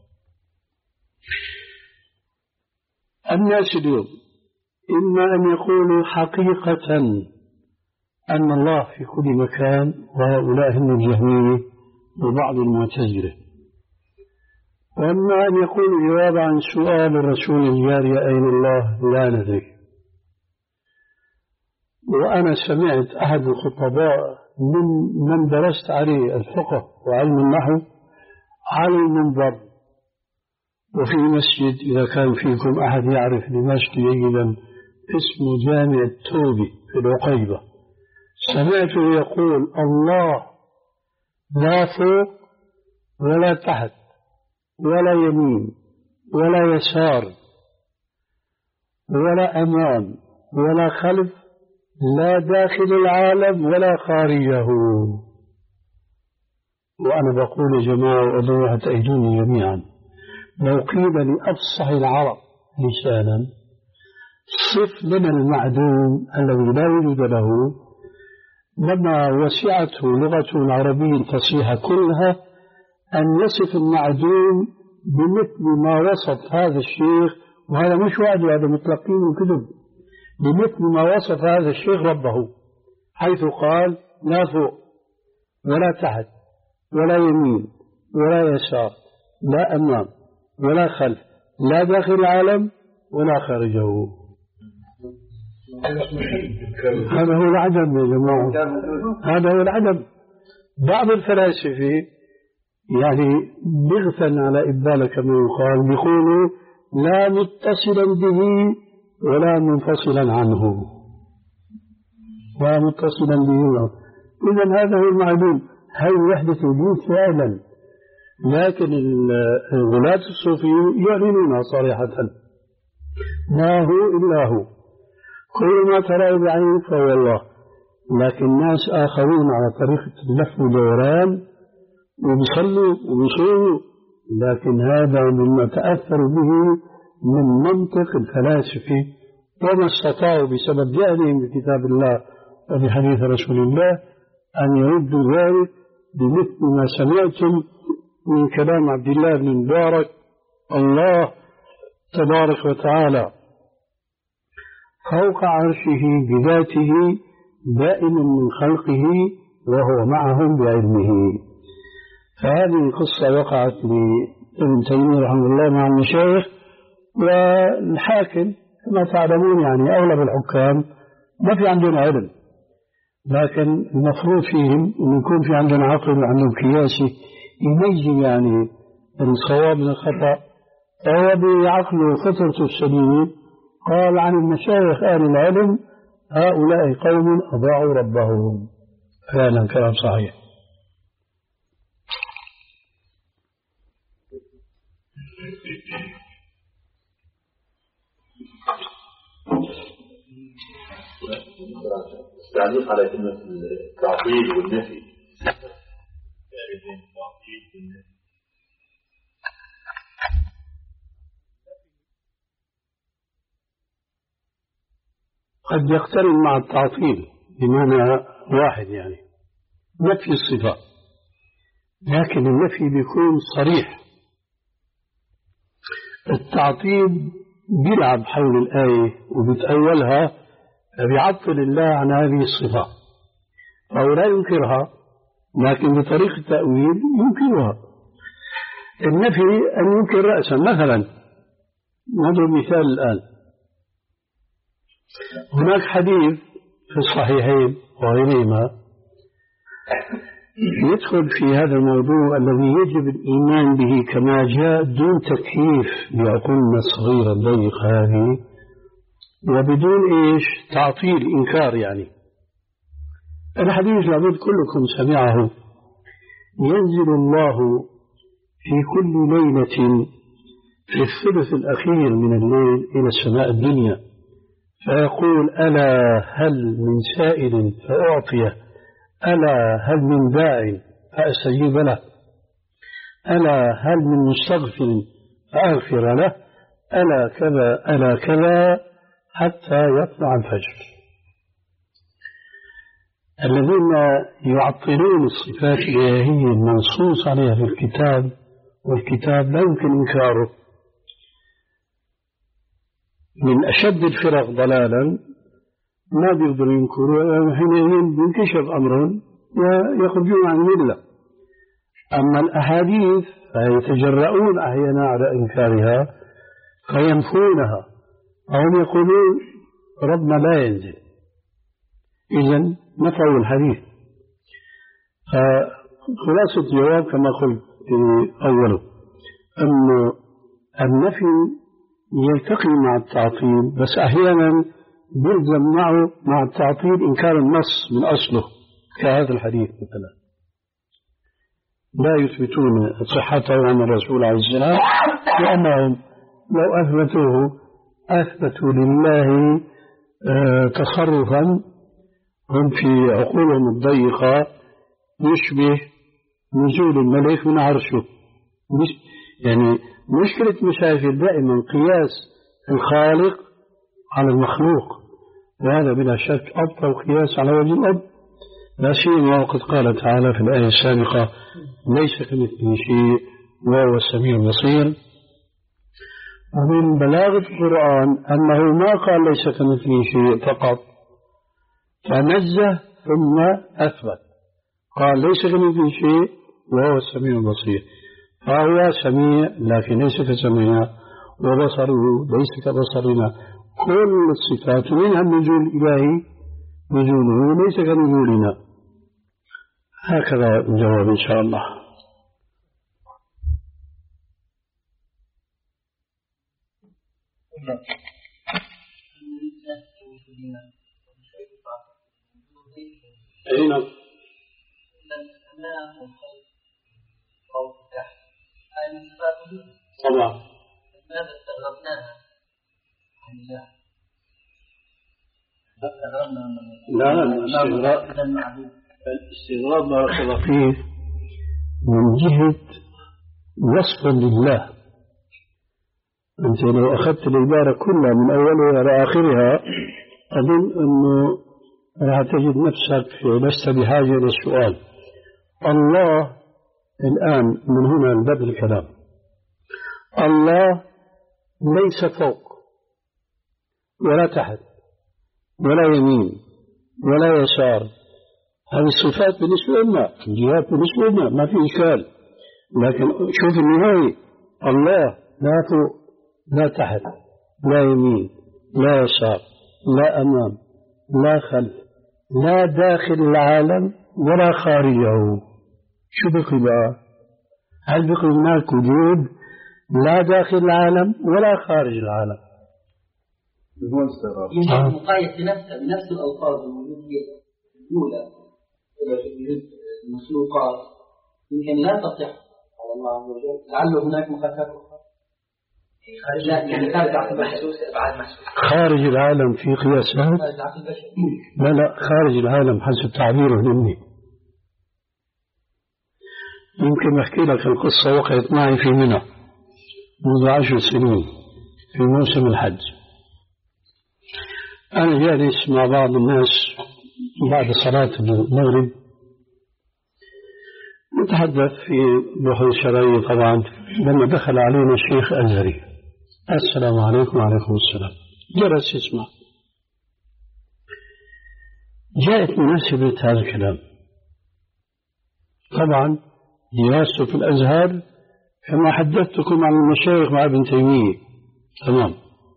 الناس اليوم إما أن يقولوا حقيقة أن الله في كل مكان، وهؤلاء هم الجهمية وبعض المعتزلة، وأما أن يقولوا جواب عن سؤال الرسول الجارية: أين الله؟ لا ندري. وأنا سمعت أحد الخطباء من من درست عليه الفقه وعلم النحو على المنبر وفي مسجد، إذا كان فيكم أحد يعرف دمشق جيدا، اسمه جامع التوبي في العقيبة، سمعته يقول الله لا فوق ولا تحت ولا يمين ولا يسار ولا أمام ولا خلف، لا داخل العالم ولا خارجه. وأنا بقول يا جماعة والله تأيدوني جميعا، لو قيل لأفصح العرب لسانا صف لنا المعدوم الذي لا وجود له، لما وسعته لغته العربية الفصيحة كلها أن يصف المعدوم بمثل ما وصف هذا الشيخ، وهذا مش وعد، هذا مطلقين وكذب، بمثل ما وصف هذا الشيخ ربه، حيث قال لا فوق ولا تحت ولا يمين ولا يسار، لا أمام ولا خلف، لا داخل العالم ولا خارجه. هذا هو العدم يا جماعة، هذا هو العدم. بعض الفلاسفة يعني بغثا على إبالة كما يقال بيقولوا لا متصلا به ولا منفصلا عنه، لا متصلا به. إذن هذا هو المعلوم، هي وحدة الوجود فعلا، لكن الغلاة الصوفيين يعلنونها صريحة، ما هو إلا هو، كل ما ترى بعينك فهو الله. لكن ناس آخرون على طريقة اللف والدوران وبيصلوا وبيصوموا، لكن هذا مما تأثروا به من منطق الفلاسفة، وما استطاعوا بسبب جهلهم بكتاب الله وبحديث رسول الله أن يردوا ذلك بمثل ما سمعتم من كلام عبد الله بن مبارك: الله تبارك وتعالى فوق عرشه بذاته دائم من خلقه وهو معهم بعلمه. فهذه القصة وقعت لابن تيمية رحمه الله مع المشايخ، والحاكم كما تعلمون يعني أغلب الحكام ما في عندهم علم، لكن المفروض فيهم أن يكون في عندهم عقل وعندهم قياسي يميز يعني الصواب من الخطأ. فهو بعقله فطرته السليمة قال عن المشايخ أهل العلم: هؤلاء قوم أضاعوا ربهم. فعلا كلام صحيح.
التعليق على كلمة التعطيل والنفي. التعطيل والنفي
قد يقترن مع التعطيل بمعنى واحد، يعني نفي الصفات، لكن النفي بيكون صريح. التعطيل بيلعب حول الآية وبتأولها، بيعطل الله عن هذه الصفات، فهو لا ينكرها، لكن بطريقة التأويل ينكرها. النفي أن ينكر رأسا. مثلا نضرب مثال الآن، هناك حديث في الصحيحين وغيرهما يدخل في هذا الموضوع الذي يجب الإيمان به كما جاء دون تكييف بعقولنا الصغيرة الضيقة هذه، وبدون إيش تعطيل إنكار. يعني الحديث لابد كلكم سمعه: ينزل الله في كل ليلة في الثلث الأخير من الليل إلى السماء الدنيا فيقول: ألا هل من سائل فأعطيه، ألا هل من داع فأستجيب له، ألا هل من مستغفر فأغفر له، ألا كذا ألا كذا حتى يطلع الفجر. الذين يعطلون الصفات الإلهية المنصوص عليها في الكتاب، والكتاب لا يمكن إنكاره، من أشد الفرق ضلالا ما بيقدروا ينكروا، حينئذ ينكشف أمرهم ويخرجون عن الملة. أما الأحاديث فيتجرؤون أحيانا على إنكارها فينفونها، وهم يقولون ربنا لا ينزل، إذن نفعوا الحديث. فخلاصة الجواب كما قلت أوله أن النفي يلتقي مع التعطيل، بس أحيانا يلزم معه مع التعطيل إنكار النص من أصله كهذا الحديث مثلا، لا يثبتون صحته عن الرسول عليه السلام، لأنهم لو أثبتوه أثبتوا لله تصرفا هم في عقولهم الضيقة يشبه نزول الملك من عرشه. يعني مشكلة مشاكل دائما قياس الخالق على المخلوق، وهذا بلا شك أبطل قياس على وجه الأرض، لا سيما وقد قال تعالى في الآية السابقة ليس كمثله شيء وهو السميع البصير. ومن بلاغة القرآن أنه ما قال ليس كمثله شيء فقط فنزه ثم أثبت، قال ليس كمثله شيء وهو السميع البصير، فهو سميع لكن ليس كسميعنا، وبصره ليس كبصرنا، كل الصفات منها النزول الإلهي نزوله ليس كنزولنا. هكذا الجواب إن شاء الله. أين؟ طبعا.
ماذا استغربناها؟
لا الاستغراب الاستغراب بارك الله فيه من جهة وصفا لله. أنت لو أخذت العبارة كلها من أولها إلى آخرها أظن أنه راح تجد نفسك لست بحاجة للسؤال. الله الآن من هنا بدء الكلام، الله ليس فوق ولا تحت ولا يمين ولا يسار، هذه الصفات بالنسبة لنا، الجهات بالنسبة لنا ما في إشكال، لكن شوف النهاية، الله لا فوق لا تحت لا يمين لا يسار لا أمام لا خلف لا داخل العالم ولا خارجه. شو بقي بقى؟ هل بقي هناك وجود لا داخل العالم ولا خارج العالم؟
يمكن مقايس بنفسه بنفس الألفاظ الوجودية الأولى وجود المخلوقات يمكن لا تصح على الله عز وجل، لعله هناك مخالفات أخرى خارج يعني خارج عقل محسوس بعد محسوس
خارج العالم في قياسات. لا لا خارج العالم حسب تعبيره مني. يمكن أحكي لك القصة وقعت معي في منى منذ عشر سنين في موسم الحج. أنا جالس مع بعض الناس بعد صلاة المغرب نتحدث في بحوث شرعية طبعا، لما دخل علينا الشيخ أزهري السلام عليكم وعليكم السلام، جلس يسمع. جاءت مناسبة هذا الكلام، طبعا دراسته في الأزهر كما حدثتكم عن المشايخ مع ابن تيمية تمام.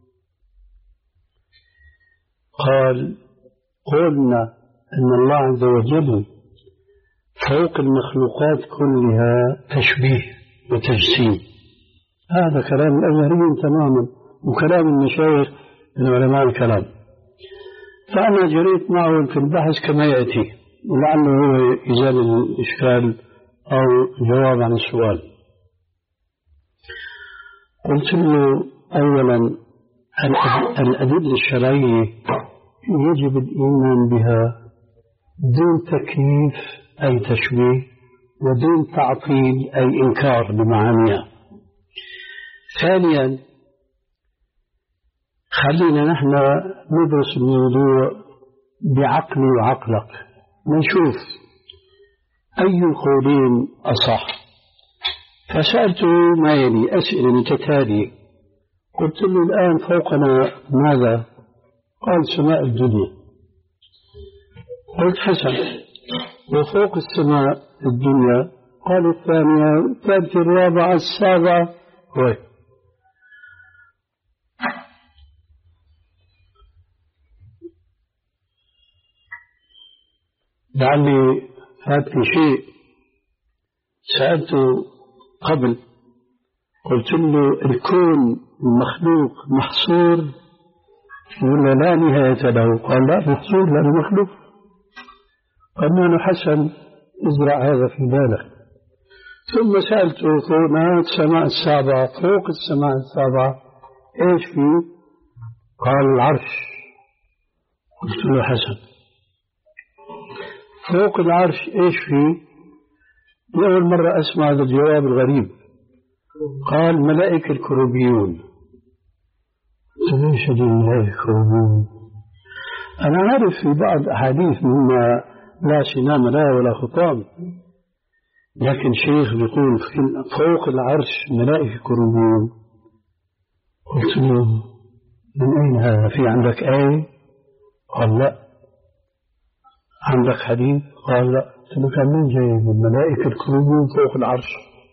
قال قلنا أن الله عز وجل فوق المخلوقات كلها تشبيه وتجسيم. هذا كلام الأزهريين تماما وكلام المشايخ من علماء الكلام. فأنا جريت معه في البحث كما يأتي ولعله هو يزال الإشكال أو جواب عن السؤال. قلت له أولا الأدلة الشرعية يجب الإيمان بها دون تكييف أي تشبيه ودون تعطيل أي إنكار بمعانيها. ثانيا خلينا نحن ندرس الموضوع بعقلي وعقلك، نشوف أي القولين أصح. فسألته ما يلي أسئلة متتالية. قلت له الآن فوقنا ماذا؟ قال سماء الدنيا. قلت حسن، وفوق السماء الدنيا؟ قال الثانية الثالثة الرابعة السابعة. هو لعلي فات في شيء سألته قبل، قلت له الكون المخلوق محصور ولا لا نهاية له؟ قال لا، مقصود لأنه مخلوق. قال له حسن، ازرع هذا في بالك. ثم سألته هناك السماء السابعة، فوق السماء السابعة ايش فيه؟ قال العرش. قلت له حسن، فوق العرش ايش فيه؟ لأول مرة أسمع هذا الجواب الغريب. قال ملائكة الكروبيون. ليش هذه الملائكة الكروبيون؟ أنا أعرف في بعض أحاديث مما لا سنام لا ولا خطام، لكن شيخ بيقول فوق العرش ملائكة كروبيون. قلت له من أين هذا؟ في عندك آية؟ قال لا. عندك حديث؟ قال لا. قلت له كان من جايب الملائكة الكروبيون فوق العرش؟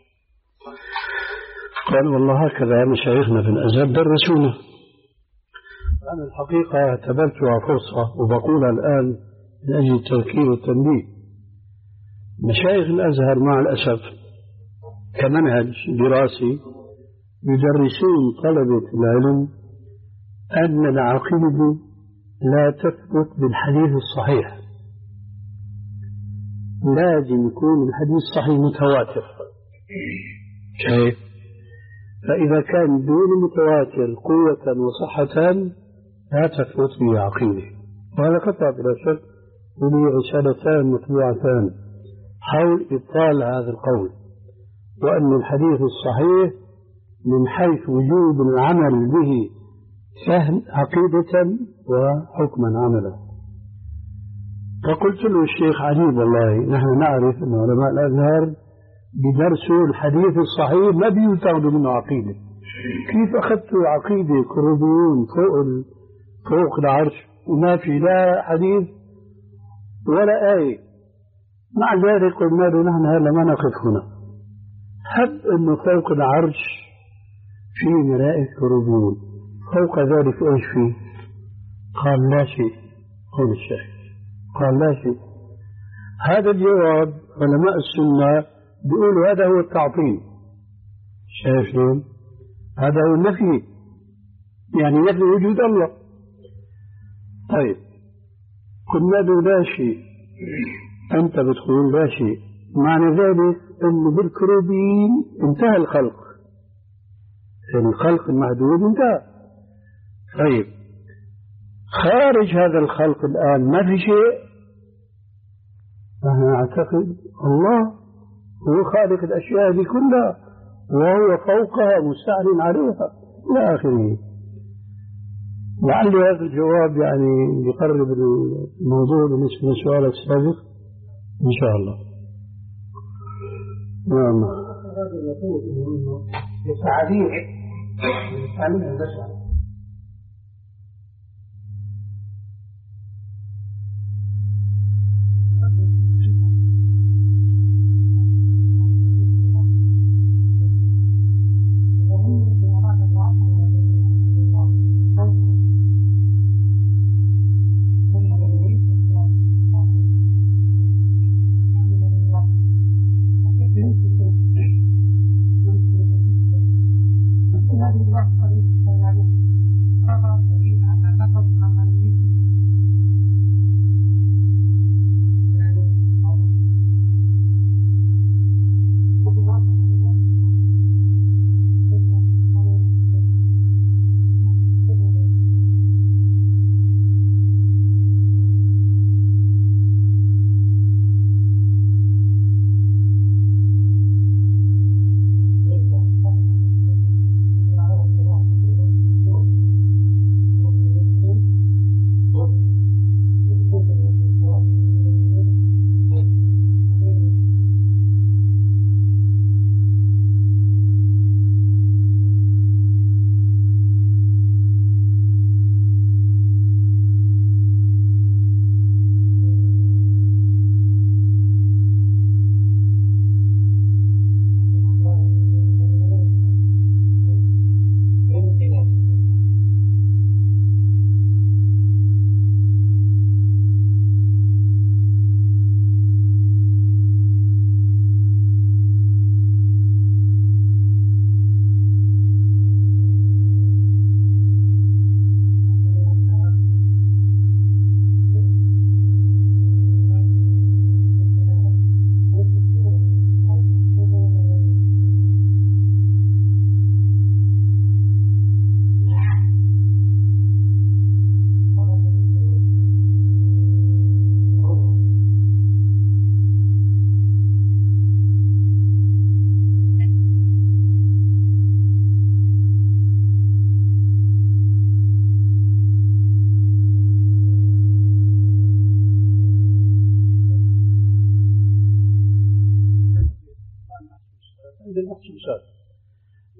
قال والله هكذا مشايخنا في الأزهر درسونا. أنا الحقيقة اعتبرتها فرصة وبقولها الآن من أجل التذكير والتنبيه. مشايخ الأزهر مع الأسف كمنهج دراسي يدرسون طلبة العلم أن العقيدة لا تثبت بالحديث الصحيح، لازم يكون الحديث الصحيح متواتر. كيف؟ فإذا كان دون متواتر قوة وصحة لا تثبت به عقيدة. وهذا قطع بلا شك، ولي رسالتان مطبوعتان حول إبطال هذا القول، وأن الحديث الصحيح من حيث وجوب العمل به سهل عقيدة وحكما عملا. فقلت له الشيخ عجيب والله، نحن نعرف أن علماء الأزهر بدرسوا الحديث الصحيح ما بيتاخذوا منه عقيدة. كيف أخذتوا عقيدة كروبيون فوق فوق العرش وما في لا حديث ولا آية؟ مع ذلك قلنا له نحن هلا ما نقف هنا، حب أنه فوق العرش في ملائكة كروبيون، فوق ذلك إيش فيه؟ قال لا شيء. قول الشيخ قال لا شيء. هذا الجواب علماء السنة بيقولوا هذا هو التعطيل. شايف شلون؟ هذا هو النفي، يعني نفي وجود الله. طيب قلنا له لا شيء، أنت بتقول لا شيء، معنى ذلك أنه بالكروبين انتهى الخلق، الخلق المحدود انتهى. طيب خارج هذا الخلق الآن ما في شيء. أنا أعتقد الله هو خالق الأشياء دي كلها وهو فوقها مستعلن عليها إلى آخره. لعل هذا الجواب يعني يقرب الموضوع بالنسبة للسؤال السابق إن شاء الله. نعم.
التعابير تعلمها البشر.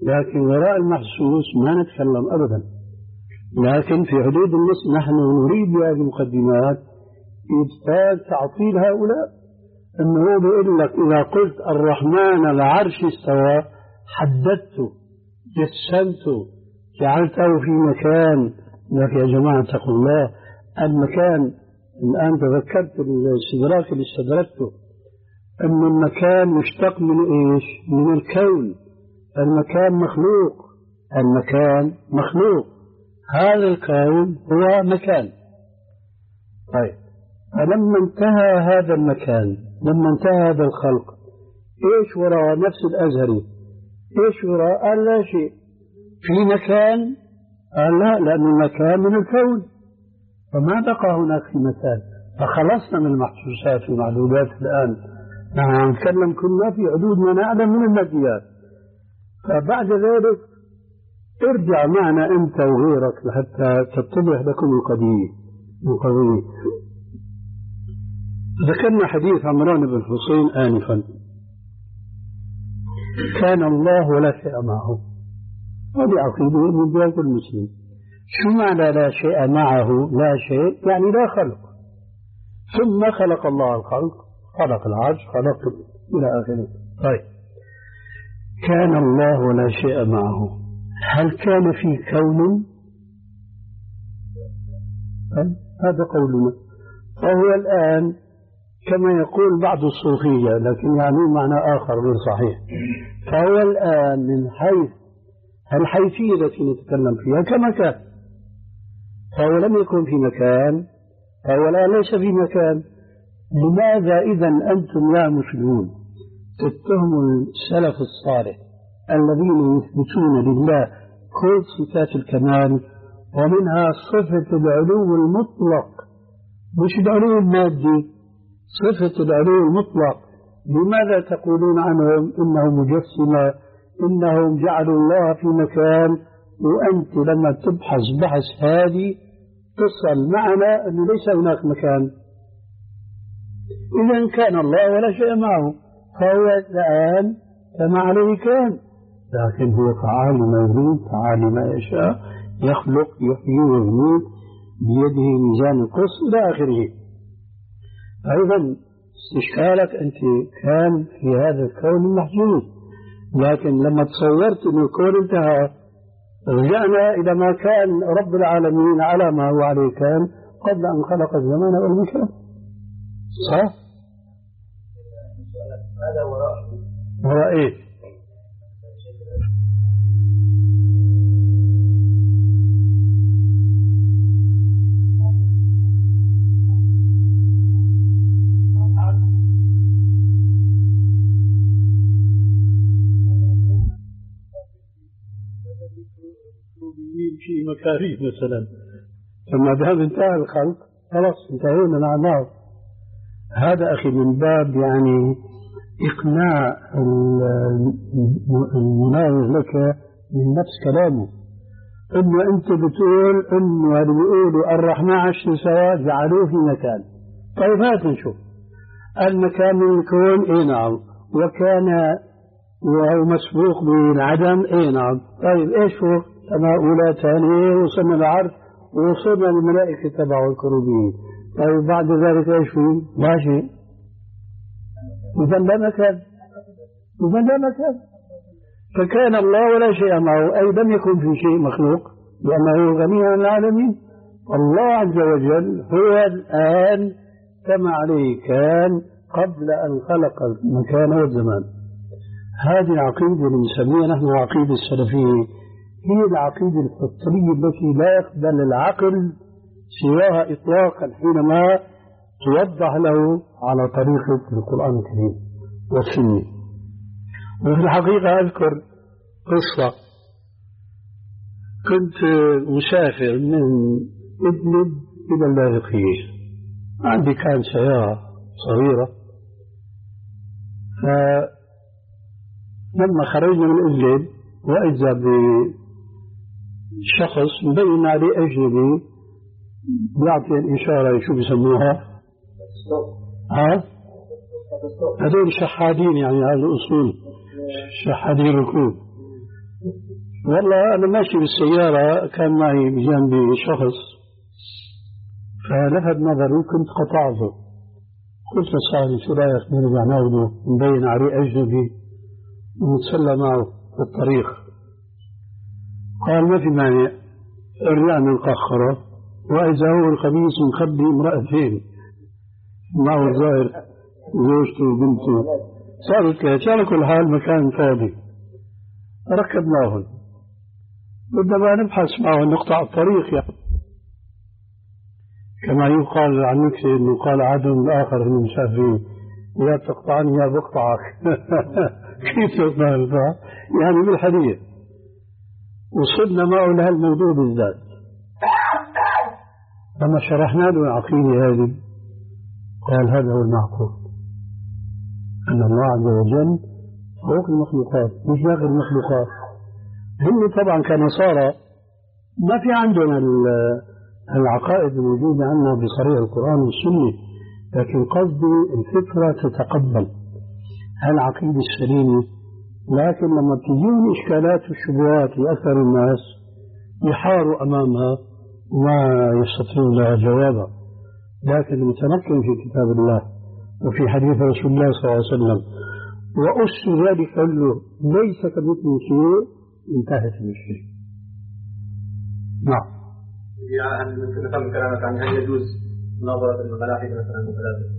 لكن وراء المحسوس ما نتكلم أبدا. لكن في حدود النص نحن نريد بهذه المقدمات إبطال تعطيل هؤلاء، أنه بيقول لك إذا قلت الرحمن العرش استوى حددته جسمته جعلته في مكان. لك يا جماعة اتقوا الله، المكان الآن تذكرت الاستدراك اللي استدركته أن المكان مشتق من إيش؟ من الكون. المكان مخلوق، المكان مخلوق، هذا الكون هو مكان. طيب فلما انتهى هذا المكان، لما انتهى هذا الخلق، ايش وراء نفس الأزهري؟ ايش وراء؟ قال لا شيء في مكان. قال لا، لأن المكان من الكون، فما بقى هناك في مكان. فخلصنا من المحسوسات والمعدودات. الآن نحن نتكلم كلنا في حدود ما نعلم من الماديات. فبعد ذلك ارجع معنا أنت وغيرك حتى تتضح لكم القضية. القضية ذكرنا حديث عمران بن حسين آنفا، كان الله ولا شيء معه. هذه عقيدة من جهة المسلم. شو معنى لا شيء معه؟ لا شيء يعني لا خلق، ثم خلق الله الخلق، خلق العرش، خلق إلى آخره. طيب كان الله ولا شيء معه، هل كان في كون؟ هذا قولنا. فهو الآن كما يقول بعض الصوفية، لكن يعني معنى آخر غير صحيح. فهو الآن من حيث الحيثية التي نتكلم فيها كمكان، فهو لم يكن في مكان، فهو الآن ليس في مكان. لماذا إذن أنتم يا مسلمون تتهموا السلف الصالح الذين يثبتون لله كل صفات الكمال، ومنها صفة العلو المطلق، مش العلو المادي، صفة العلو المطلق؟ لماذا تقولون عنهم إنهم مجسمة، إنهم جعلوا الله في مكان، وأنت لما تبحث بحث هذه تصل معنا أنه ليس هناك مكان؟ إذا كان الله ولا شيء معه، فهو الآن كما عليه كان، لكن هو فعال ما يريد، فعال ما يشاء، يخلق يحيي ويميت بيده ميزان القسط إلى آخره. أيضا استشكالك أنت كان في هذا الكون المحجوز، لكن لما تصورت أن الكون انتهى رجعنا إلى ما كان رب العالمين على ما هو عليه كان قبل أن خلق الزمان والمكان. صح؟
هذا وراء
وراء إيه؟ في مكاريه مثلا، فما دام انتهى الخلق خلاص انتهينا معناه. هذا أخي من باب يعني إقناع المناظر لك من نفس كلامه، إنه أنت بتقول إنه اللي بيقولوا الرحمن عشر سواء جعلوه في مكان. طيب هات نشوف المكان من الكون. إيه نعم. وكان وهو مسبوق بالعدم. إيه نعم. طيب إيش فوق؟ سماء أولى ثانية، وصلنا العرش، ووصلنا للملائكة تبع الكروبيين. طيب بعد ذلك إيش فيه؟ لا شيء. إذا لا مكان، إذا لا مكان. فكان الله ولا شيء معه، أي لم يكن في شيء مخلوق، لأنه غني عن العالمين. الله عز وجل هو الآن كما عليه كان قبل أن خلق المكان والزمان. هذه العقيدة اللي نسميها نحن العقيدة السلفية هي العقيدة الفطرية التي لا يقبل العقل سواها إطلاقا حينما توضح له على طريقة القرآن الكريم والسنة. وفي الحقيقة أذكر قصة، كنت مسافر من إدلب إلى اللاذقية، عندي كان سيارة صغيرة، فلما خرجنا من إدلب وإذا بشخص مبين عليه أجنبي بيعطي الإشارة شو بيسموها؟ ها؟ هذول شحادين، يعني هذا أصول شحادين ركوب. والله أنا ماشي بالسيارة كان معي بجانبي شخص فلفت نظري كنت قطعته، قلت لصاحبي شو رأيك نرجع ناخده نبين عليه أجنبي ونتسلى معه في الطريق؟ قال ما في مانع. رجعنا القاخرة وإذا هو القميص مخبي امرأتين معه الظاهر زوجته وبنته، صارت كذا. على كل حال مكان فاضي ركبناهم، بدنا نبحث معه نقطع الطريق يعني. كما يقال عن نفسه انه قال عدو الاخر من المسافرين يا تقطعني يا بقطعك. كيف تقطع البعض يعني بالحديث. وصلنا معه لهالموضوع بالذات، لما شرحنا له العقيدة هذه قال هذا هو المعقول، أن الله عز وجل فوق المخلوقات مش داخل المخلوقات. هم طبعا كنصارى ما في عندنا العقائد الموجودة عندنا بصريح القرآن والسنة، لكن قصدي الفكرة تتقبل هالعقيدة السليمة. لكن لما تجيهم إشكالات والشبهات لأكثر الناس يحاروا أمامها وما يستطيعون لها جوابا. لكن المتمكن في كتاب الله وفي حديث رسول الله صلى الله عليه وسلم وأس ذلك كله ليس كمثله شيء انتهت المشكلة. نعم.
يعني ممكن نفهم كلامك عن هل يجوز نظرة الملاحدة مثلا ثلاثة؟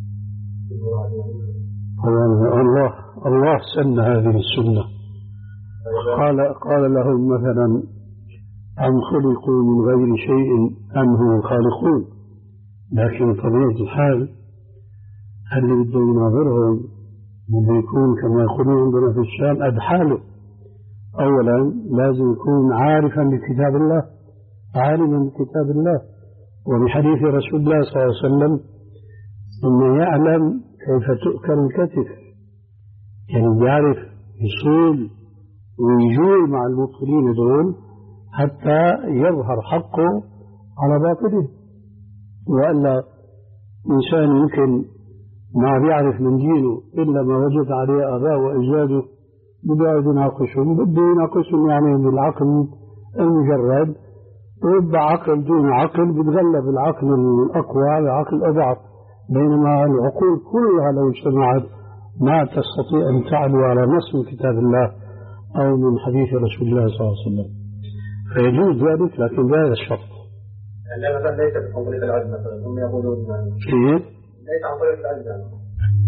الله الله سن هذه السنة، قال قال لهم مثلا أم خلقوا من غير شيء أم هم الخالقون. لكن طبيعة الحال اللي بده يناظرهم بده يكون كما يقولون عندنا في الشام أدحاله. أولا لازم يكون عارفا بكتاب الله، عالما بكتاب الله وبحديث رسول الله صلى الله عليه وسلم، ثم يعلم كيف تؤكل الكتف، يعني يعرف يصول ويجول مع المبطلين دول حتى يظهر حقه على باطله. وإلا إنسان يمكن ما بيعرف من دينه إلا ما وجد عليه آباء وأجداده بده يناقشهم، بده يناقشهم يعني بالعقل المجرد، ويبقى عقل دون عقل بتغلب العقل الأقوى على عقل الأضعف. بينما العقول كلها لو اجتمعت ما تستطيع أن تعلو على نص من كتاب الله أو من حديث رسول الله صلى الله عليه وسلم، فيجوز ذلك لكن بهذا الشرط.
يعني مثلا ليس عن طريق العلم، مثلا هم يقولون
كيف؟
ليس عن طريق العلم.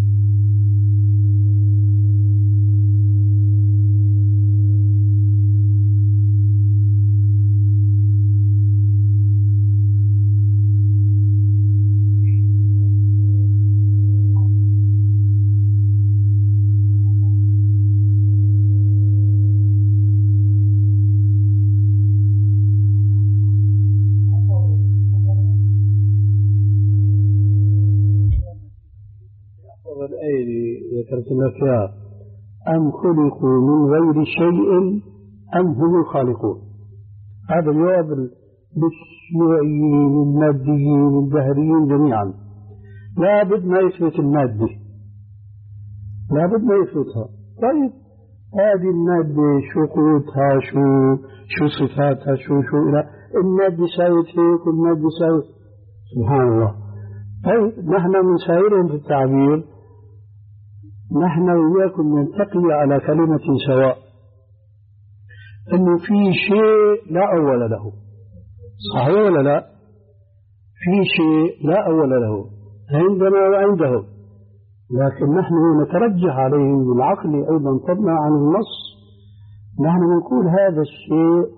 ذكرت لك يا أم خلقوا من غير شيء أم هم الخالقون. هذا الجواب بالشيوعيين الماديين الدهريين جميعا. لا بد ما يثبت المادة، لا بد ما يثبتها. طيب هذه المادة شو قوتها، شو شو صفاتها، شو شو إلى المادة ساوت هيك والمادة ساوت، سبحان الله. طيب نحن من سائرهم في التعبير نحن وياكم نلتقي على كلمة سواء، أنه في شيء لا أول له، صحيح ولا لا؟ في شيء لا أول له عندنا وعندهم، لكن نحن نترجح عليه بالعقل أيضا فضلا عن النص. نحن نقول هذا الشيء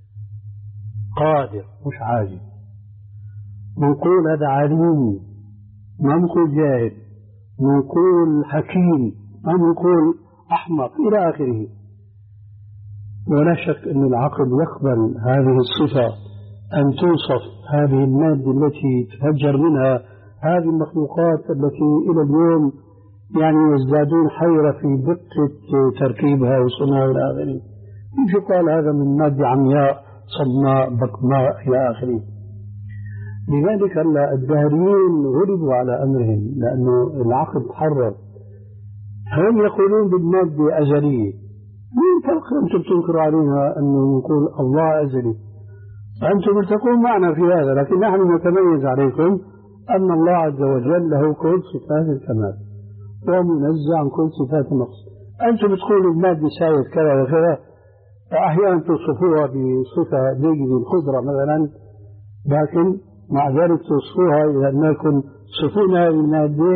قادر مش عاجز، نقول هذا عليم ما نقول جاهل، نقول حكيم ما نقول أحمق إلى آخره. ولا شك أن العقل يقبل هذه الصفة أن توصف هذه المادة التي تفجر منها هذه المخلوقات التي إلى اليوم يعني يزدادون حيرة في دقة تركيبها وصناعها إلى آخره. كيف يقال هذا من مادة عمياء صدماء بكماء إلى آخره؟ لذلك الدهريين غلبوا على أمرهم لأنه العقل تحرر. هم يقولون بالمادة أزلية، مين فرق أنتم تنكروا علينا أنه نقول الله أزلي؟ أنتم تكون معنا في هذا، لكن نحن نتميز عليكم أن الله عز وجل له كل صفات الكمال ومنزع عن كل صفات النقص. أنتم تقولوا المادة ساوت كذا وكذا، أحيانا تصفوها بصفة جيدة القدرة مثلا، لكن مع ذلك تصفوها إذا أنكم تصفون هذه المادة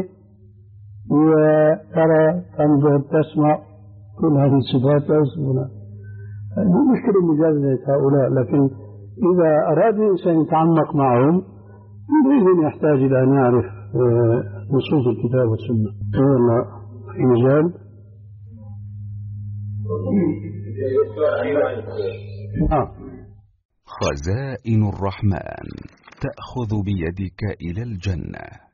وترى تنظر تسمع كل هذه الصفات لا يصفونها. مو مشكلة مجازة هؤلاء، لكن إذا أراد الإنسان يتعمق معهم يريد أن يحتاج إلى أن يعرف نصوص الكتاب والسنة. والله في مجال آه.
خزائن الرحمن تأخذ بيدك إلى الجنة.